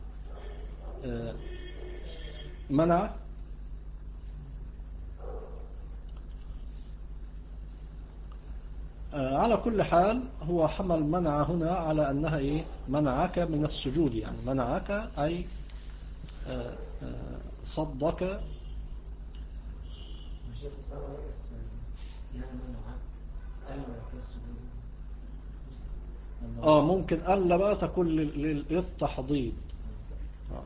A: منع؟ على كل حال هو حمل منع هنا على أنها إيه؟ منعك من السجود، يعني منعك أي صدك. آه ممكن ألا بقى تكون للتحضيض، آه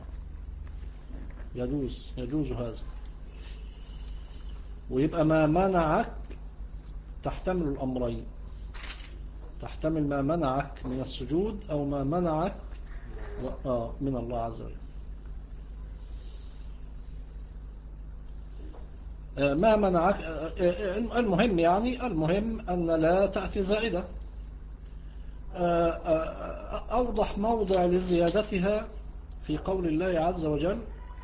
A: يجوز يجوز هذا، ويبقى ما منعك تحتمل الأمرين، تحتمل ما منعك من السجود أو ما منعك آه من الله عز وجل. آه ما منعك آه المهم يعني المهم أن لا تأتي زائدة. آه آه أوضح موضع لزيادتها في قول الله عز وجل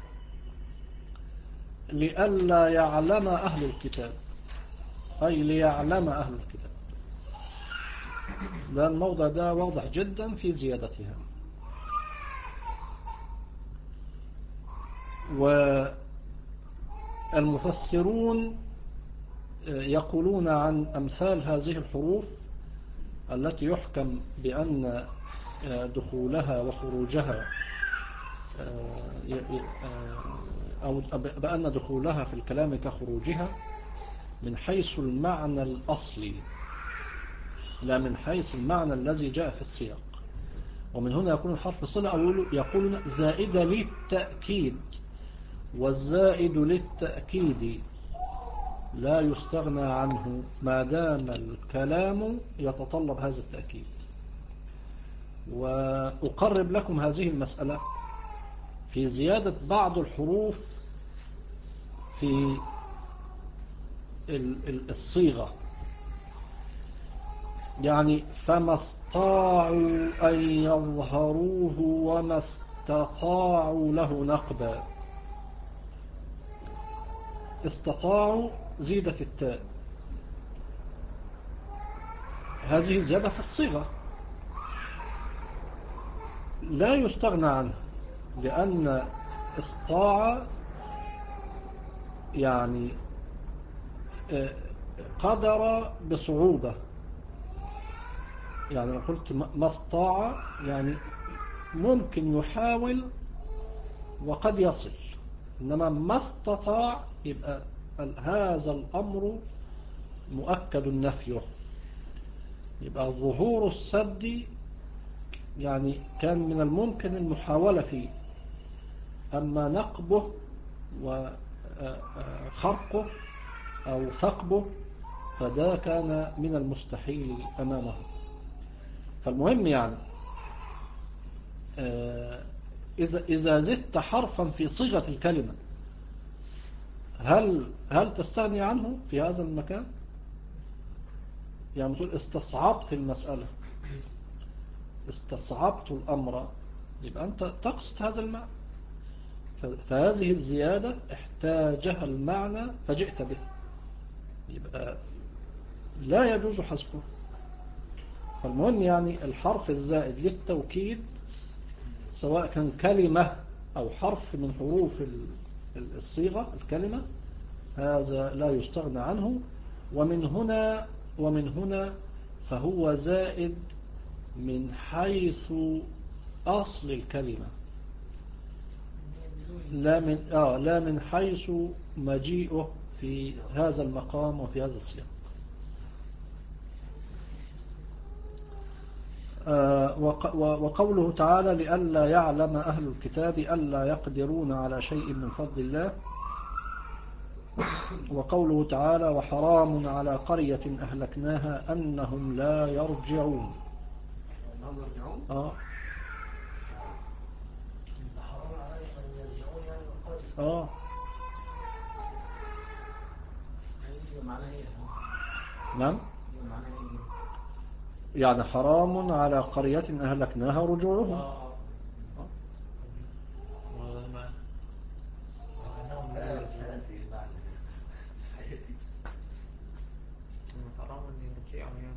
A: لئلا يعلم أهل الكتاب، أي ليعلم أهل الكتاب، ده الموضع ده واضح جدا في زيادتها. والمفسرون يقولون عن أمثال هذه الحروف التي يحكم بأن دخولها وخروجها أو بأن دخولها في الكلام كخروجها من حيث المعنى الأصلي لا من حيث المعنى الذي جاء في السياق. ومن هنا يكون الحرف صلة أو يقولون زائدة للتأكيد، والزائد للتأكيد لا يستغنى عنه ما دام الكلام يتطلب هذا التأكيد. وأقرب لكم هذه المسألة في زيادة بعض الحروف في الصيغة، يعني فما استطاعوا أن يظهروه وما استطاعوا له نقبا. استطاعوا زيدة التاء، هذه زيادة في الصيغة لا يستغنى عنها، لأن استطاع يعني قدر بصعوبة، يعني قلت ما استطاع يعني ممكن يحاول وقد يصل، إنما ما استطاع يبقى هذا الأمر مؤكد نفيه. يبقى ظهور السد يعني كان من الممكن المحاولة فيه، أما نقبه وخرقه أو ثقبه فده كان من المستحيل أمامه. فالمهم يعني إذا إذا زدت حرفا في صيغة الكلمة هل هل تستغني عنه في هذا المكان؟ يعني تقول استصعبت المسألة، استصعبت الأمر، يبقى أنت تقصد هذا المعنى. فهذه الزيادة احتاجها المعنى فجئت به، يبقى لا يجوز حذفه. فالمهم يعني الحرف الزائد للتوكيد سواء كان كلمة أو حرف من حروف الصيغة الكلمة هذا لا يستغنى عنه. ومن هنا ومن هنا فهو زائد من حيث أصل الكلمة، لا من آه لا من حيث مجيئه في هذا المقام وفي هذا السياق. آه وقوله تعالى لئلا يعلم أهل الكتاب ألا يقدرون على شيء من فضل الله. وقوله تعالى وحرام على قرية أهلكناها أنهم لا يرجعون.
B: أنهم يرجعون؟
A: آه
D: حرام عليهم أن يرجعون يعني القرية.
A: آه
D: معناها إيه؟
A: نعم
D: معناها إيه؟
A: يعني حرام على قرية أهلكناها رجوعهم.
C: اه هذا المعنى.
D: أنهم لا
B: أنا
D: يرجعون.
B: سألت إيه المعنى في حياتي.
C: حرام ان يرجعوا يعني.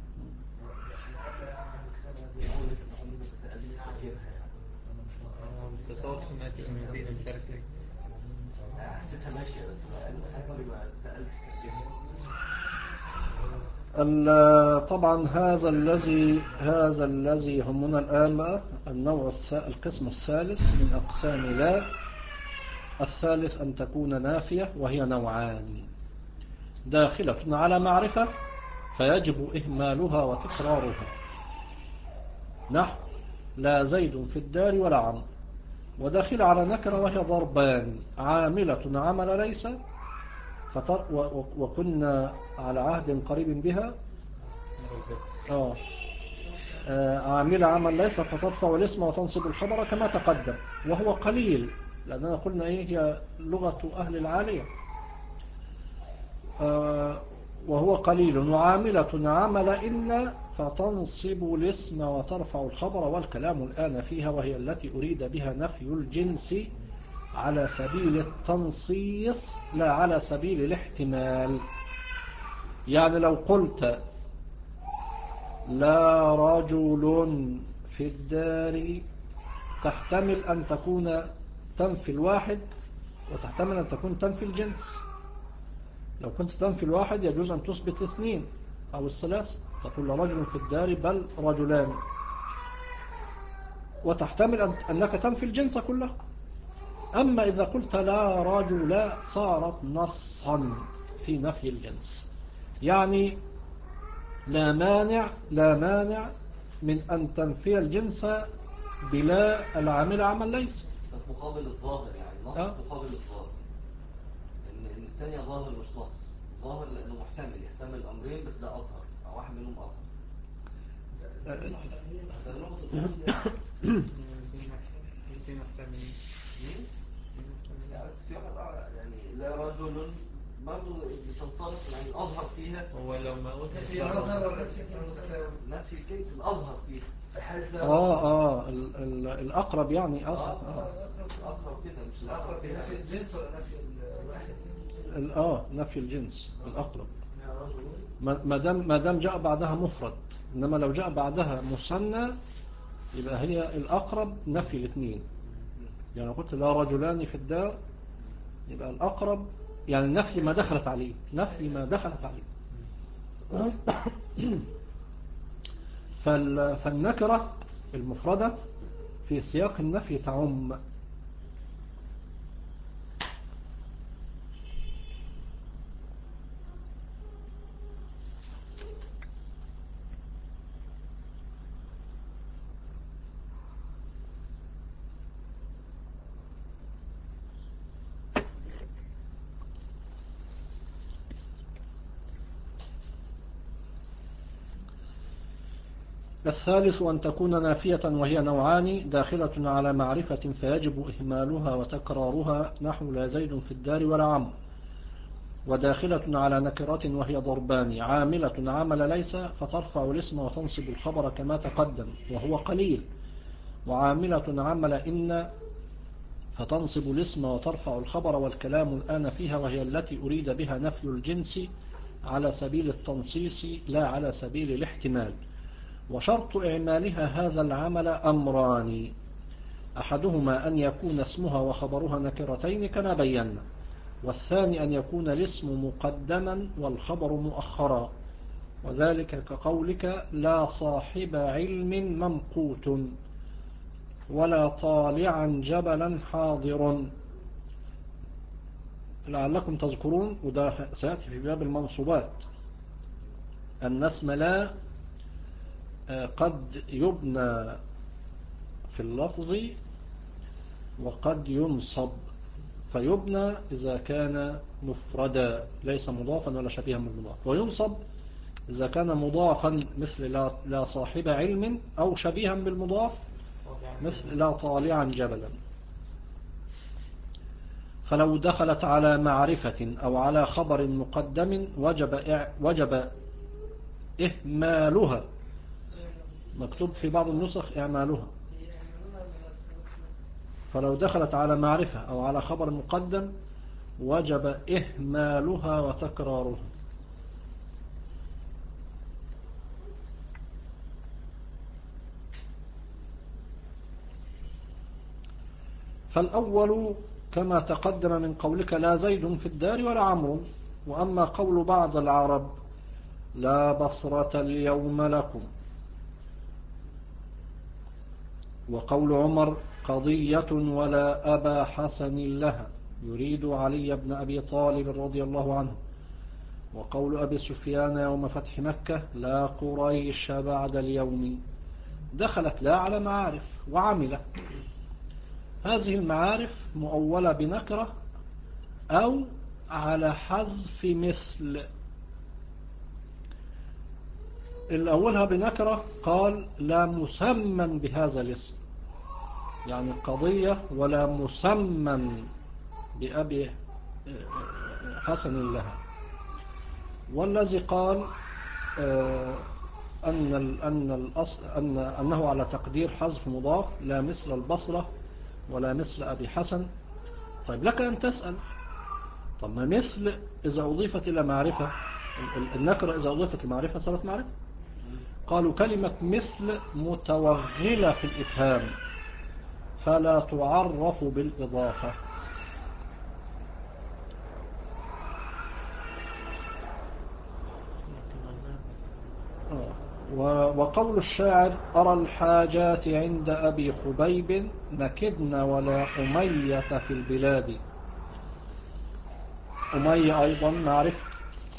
B: أقول لك أقول لك سألني أعجبها يعني.
C: تصور سمعت المدينة مش عارف ليه.
B: حسيتها ماشية بس ما ما سألت
A: طبعا هذا الذي هذا الذي يهمنا الآن بقى النوع القسم الثالث من أقسام لا. الثالث أن تكون نافية وهي نوعان: داخلة على معرفة فيجب إهمالها وتكرارها، نحو لا زيد في الدار ولا عمرو. وداخلة على نكرة وهي ضربان: عاملة عمل ليس فتر وكنا على عهد قريب بها آه. آه عاملة عمل ليس فترفع الاسم وتنصب الخبر كما تقدم، وهو قليل لأننا قلنا إيه هي لغة أهل العالية. آه وهو قليل. وعاملة عمل إن فتنصب الاسم وترفع الخبر، والكلام الآن فيها وهي التي أريد بها نفي الجنس على سبيل التنصيص لا على سبيل الاحتمال. يعني لو قلت لا رجل في الدار تحتمل أن تكون تنفي الواحد وتحتمل أن تكون تنفي الجنس. لو كنت تنفي الواحد يجوز أن تثبت اثنين أو الثلاثة، تقول لا رجل في الدار بل رجلان، وتحتمل أنك تنفي الجنس كله. أما إذا قلت لا رجل صارت نصا في نفي الجنس، يعني لا مانع لا مانع من أن تنفي الجنس بلا العامل عمل ليس.
B: مقابل الظاهر يعني نص
A: أه؟
B: مقابل الظاهر إن إن الثانية ظاهر مش نص، ظاهر لأنه محتمل يحتمل أمرين بس ده أظهر أو واحد منهم أظهر. ده لغة الأصول
C: في محتملين.
B: يعني بس في واحد آه يعني لا رجل برضه بتنصرف يعني الأظهر فيها.
C: هو لو ما قلت
D: في أظهر ولا في متساوي؟
B: نفي الجنس الأظهر فيها.
A: آه آه ال ال الأقرب يعني
B: آه
A: آه
B: آه أقرب كده مش
D: الأقرب في نفي الجنس ولا نفي الواحد؟
A: آه نفي الجنس الأقرب ما دام ما دام جاء بعدها مفرد. إنما لو جاء بعدها مثنى يبقى هي الأقرب نفي الاثنين. يعني قلت لا رجلان في الدار يبقى الأقرب يعني نفي ما دخلت عليه، نفي ما دخلت عليه. فالنكرة المفردة في سياق النفي تعم. الثالث أن تكون نافية وهي نوعان: داخلة على معرفة فيجب إهمالها وتكرارها نحو لا زيد في الدار ولا عمرو، وداخلة على نكرة وهي ضربان: عاملة عمل ليس فترفع الاسم وتنصب الخبر كما تقدم وهو قليل، وعاملة عمل إن فتنصب الاسم وترفع الخبر، والكلام الآن فيها وهي التي أريد بها نفي الجنس على سبيل التنصيص لا على سبيل الاحتمال. وشرط إعمالها هذا العمل أمران: أحدهما أن يكون اسمها وخبرها نكرتين كما بينا، والثاني أن يكون الاسم مقدما والخبر مؤخرا، وذلك كقولك لا صاحب علم ممقوت، ولا طالعا جبلا حاضر. لعلكم تذكرون، وده سيأتي في باب المنصوبات، أن اسم لا قد يبنى في اللفظ وقد ينصب، فيبنى إذا كان مفردا ليس مضافا ولا شبيها بالمضاف، وينصب إذا كان مضافا مثل لا, لا صاحب علم، أو شبيها بالمضاف مثل لا طالعا جبلا. فلو دخلت على معرفة أو على خبر مقدم وجب, وجب إهمالها، مكتوب في بعض النسخ إعمالها. فلو دخلت على معرفة أو على خبر مقدم وجب إهمالها وتكرارها. فالأول كما تقدم من قولك لا زيد في الدار ولا عمرو. وأما قول بعض العرب لا بصرة اليوم لكم، وقول عمر قضية ولا أبا حسن لها، يريد علي بن أبي طالب رضي الله عنه. وقول أبي سفيان يوم فتح مكة لا قريش بعد اليوم، دخلت لا على معارف وعملة. هذه المعارف مؤولة بنكرة أو على حذف مثل. الأولها بنكرة قال لا مسمى بهذا الاسم، يعني قضية ولا مسمى بأبي حسن لها. والذي قال أن أن الأصل أن أنه على تقدير حذف مضاف لا مثل البصرة ولا مثل أبي حسن. طيب لك أن تسأل، طب ما مثل إذا أضيفت إلى معرفة، النكرة إذا أضيفت لمعرفة صارت معرفة. قالوا كلمة مثل متوغلة في الإفهام فلا تعرف بالإضافة. وقول الشاعر أرى الحاجات عند أبي خبيب نكدن ولا أمية في البلاد، أمية أيضا معرفة.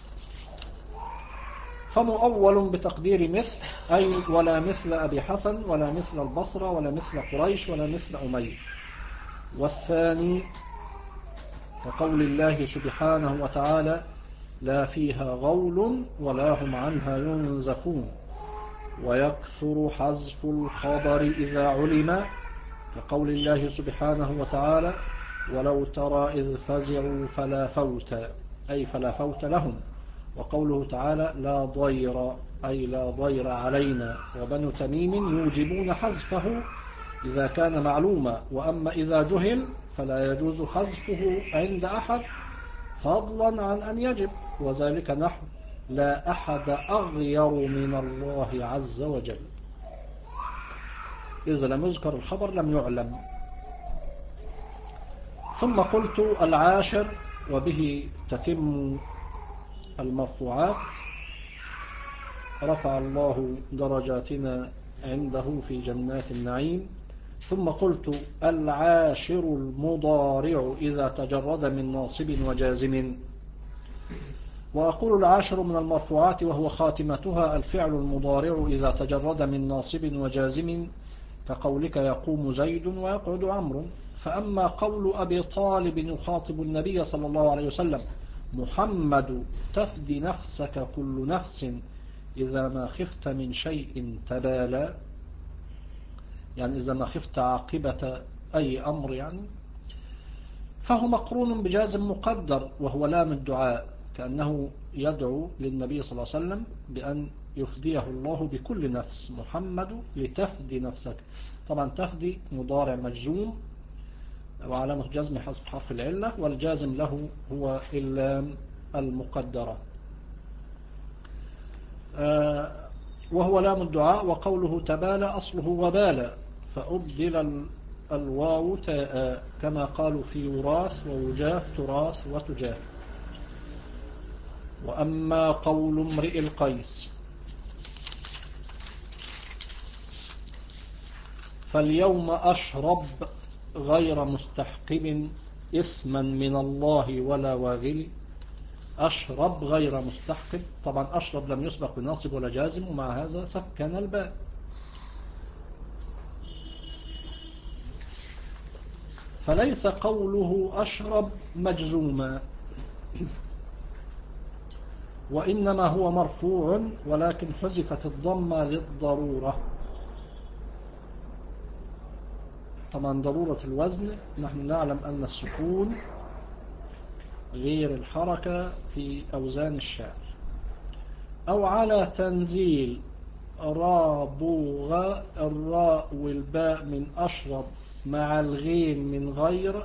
A: فمؤول بتقدير مثل أي ولا مثل أبي حسن ولا مثل البصرة ولا مثل قريش ولا مثل أمية. والثاني كقول الله سبحانه وتعالى لا فيها غول ولا هم عنها ينزفون، ويكثر حذف الخبر إذا علم، كقول الله سبحانه وتعالى ولو ترى إذ فزعوا فلا فوت، أي فلا فوت لهم. وقوله تعالى لا ضير أي لا ضير علينا، وبنو تميم يوجبون حذفه إذا كان معلوما، وأما إذا جهل فلا يجوز حذفه عند أحد فضلا عن أن يجب، وذلك نحو لا أحد أغير من الله عز وجل. إذا لم يذكر الخبر لم يعلم. ثم قلت العاشر وبه تتم المرفوعات رفع الله درجاتنا عنده في جنات النعيم. ثم قلت العاشر المضارع إذا تجرد من ناصب وجازم. وأقول العاشر من المرفوعات وهو خاتمتها الفعل المضارع إذا تجرد من ناصب وجازم، كقولك يقوم زيد ويقعد عمرو. فأما قول أبي طالب يخاطب النبي صلى الله عليه وسلم محمد تفدي نفسك كل نفس إذا ما خفت من شيء تبالى، يعني إذا ما خفت عاقبة أي أمر يعني، فهو مقرون بجازم مقدر وهو لام الدعاء، كأنه يدعو للنبي صلى الله عليه وسلم بأن يفديه الله بكل نفس، محمد لتفدي نفسك. طبعا تفدي مضارع مجزوم وعلامة جزم حذف حرف العلة، والجازم له هو اللام المقدرة، وهو لام الدعاء. وقوله تبالى أصله وبالى، فأبدل الواو تاء كما قالوا في وراث ووجاه تراث وتجاه. وأما قول امرئ القيس فاليوم أشرب غير مستحقب اسما من الله ولا واغل. أشرب غير مستحقب، طبعا أشرب لم يسبق بناصب ولا جازم، ومع هذا سكن الباء. فليس قوله أشرب مجزوما، وإنما هو مرفوع، ولكن حذفت الضمة للضرورة. طبعا ضرورة الوزن، نحن نعلم أن السكون غير الحركة في أوزان الشعر. أو على تنزيل رابوغ، الراء والباء من أشرب مع الغين من غير،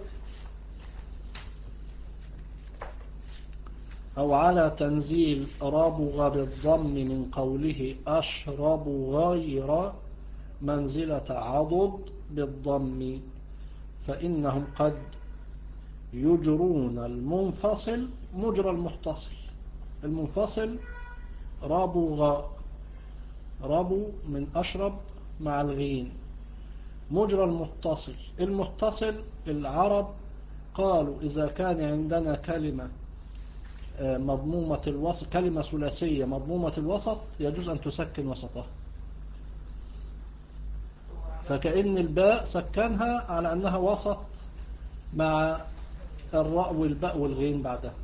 A: أو على تنزيل رابغ بالضم من قوله أشرب غير منزلة عضد بالضم، فإنهم قد يجرون المنفصل مجرى المتصل. المنفصل رابغ، رابو من أشرب مع الغين، مجرى المتصل. المتصل العرب قالوا إذا كان عندنا كلمة مضمومة الوسط، كلمة ثلاثية مضمومة الوسط، يجوز أن تسكن وسطها، فكأن الباء سكنها على أنها وسط مع الراء والباء والغين بعدها.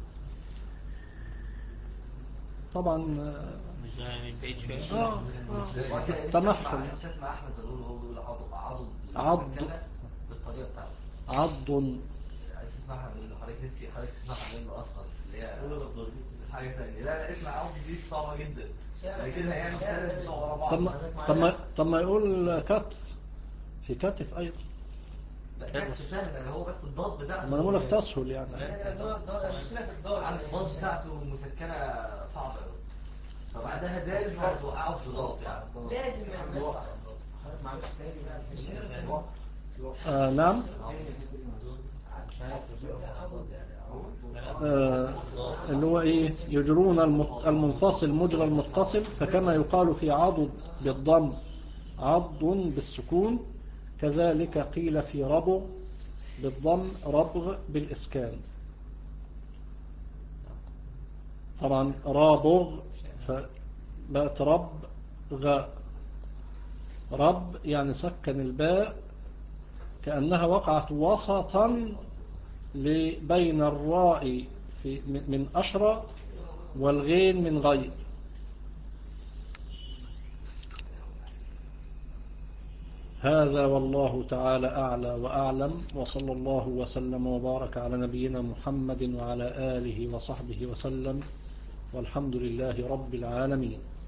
A: طبعا
C: مش يعني بعيد شوية.
A: آه آه تمحل.
B: مش اسمع احمد زغلول وهو بيقول عض عض
A: عض
B: بالطريقه بتاعته
A: عض.
B: عايز تسمعها من حضرتك، نفسي حضرتك تسمعها منه اصلا اللي هي حاجه ثانيه. لا لا اسمع، عض دي صعبه جدا، بعد كده هيعمل ثلاث بتوع ورا بعض.
A: طب ما طب ما طب ما يقول كتف، في كتف ايضا.
B: لا كتف سهل، هو بس الضاد بتاعته.
A: ما انا بقول لك تسهل يعني.
E: المشكلة في الضاد،
B: عارف الضاد بتاعته مسكنه صعبه قوي، فبعدها دال فهتوقعه في ضاد يعني.
E: لازم يعني
A: آه نعم. آه اللي هو ايه، يجرون المنفصل مجرى المتصل، فكما يقال في عضد بالضم عض بالسكون، كذلك قيل في ربغ بالضم ربغ بالإسكان. طبعا رابغ فبقت رب غ، رب يعني سكن الباء كأنها وقعت وسطا بين الراء في من أشرى والغين من غير. هذا والله تعالى أعلى وأعلم، وصلى الله وسلم وبارك على نبينا محمد وعلى آله وصحبه وسلم، والحمد لله رب العالمين.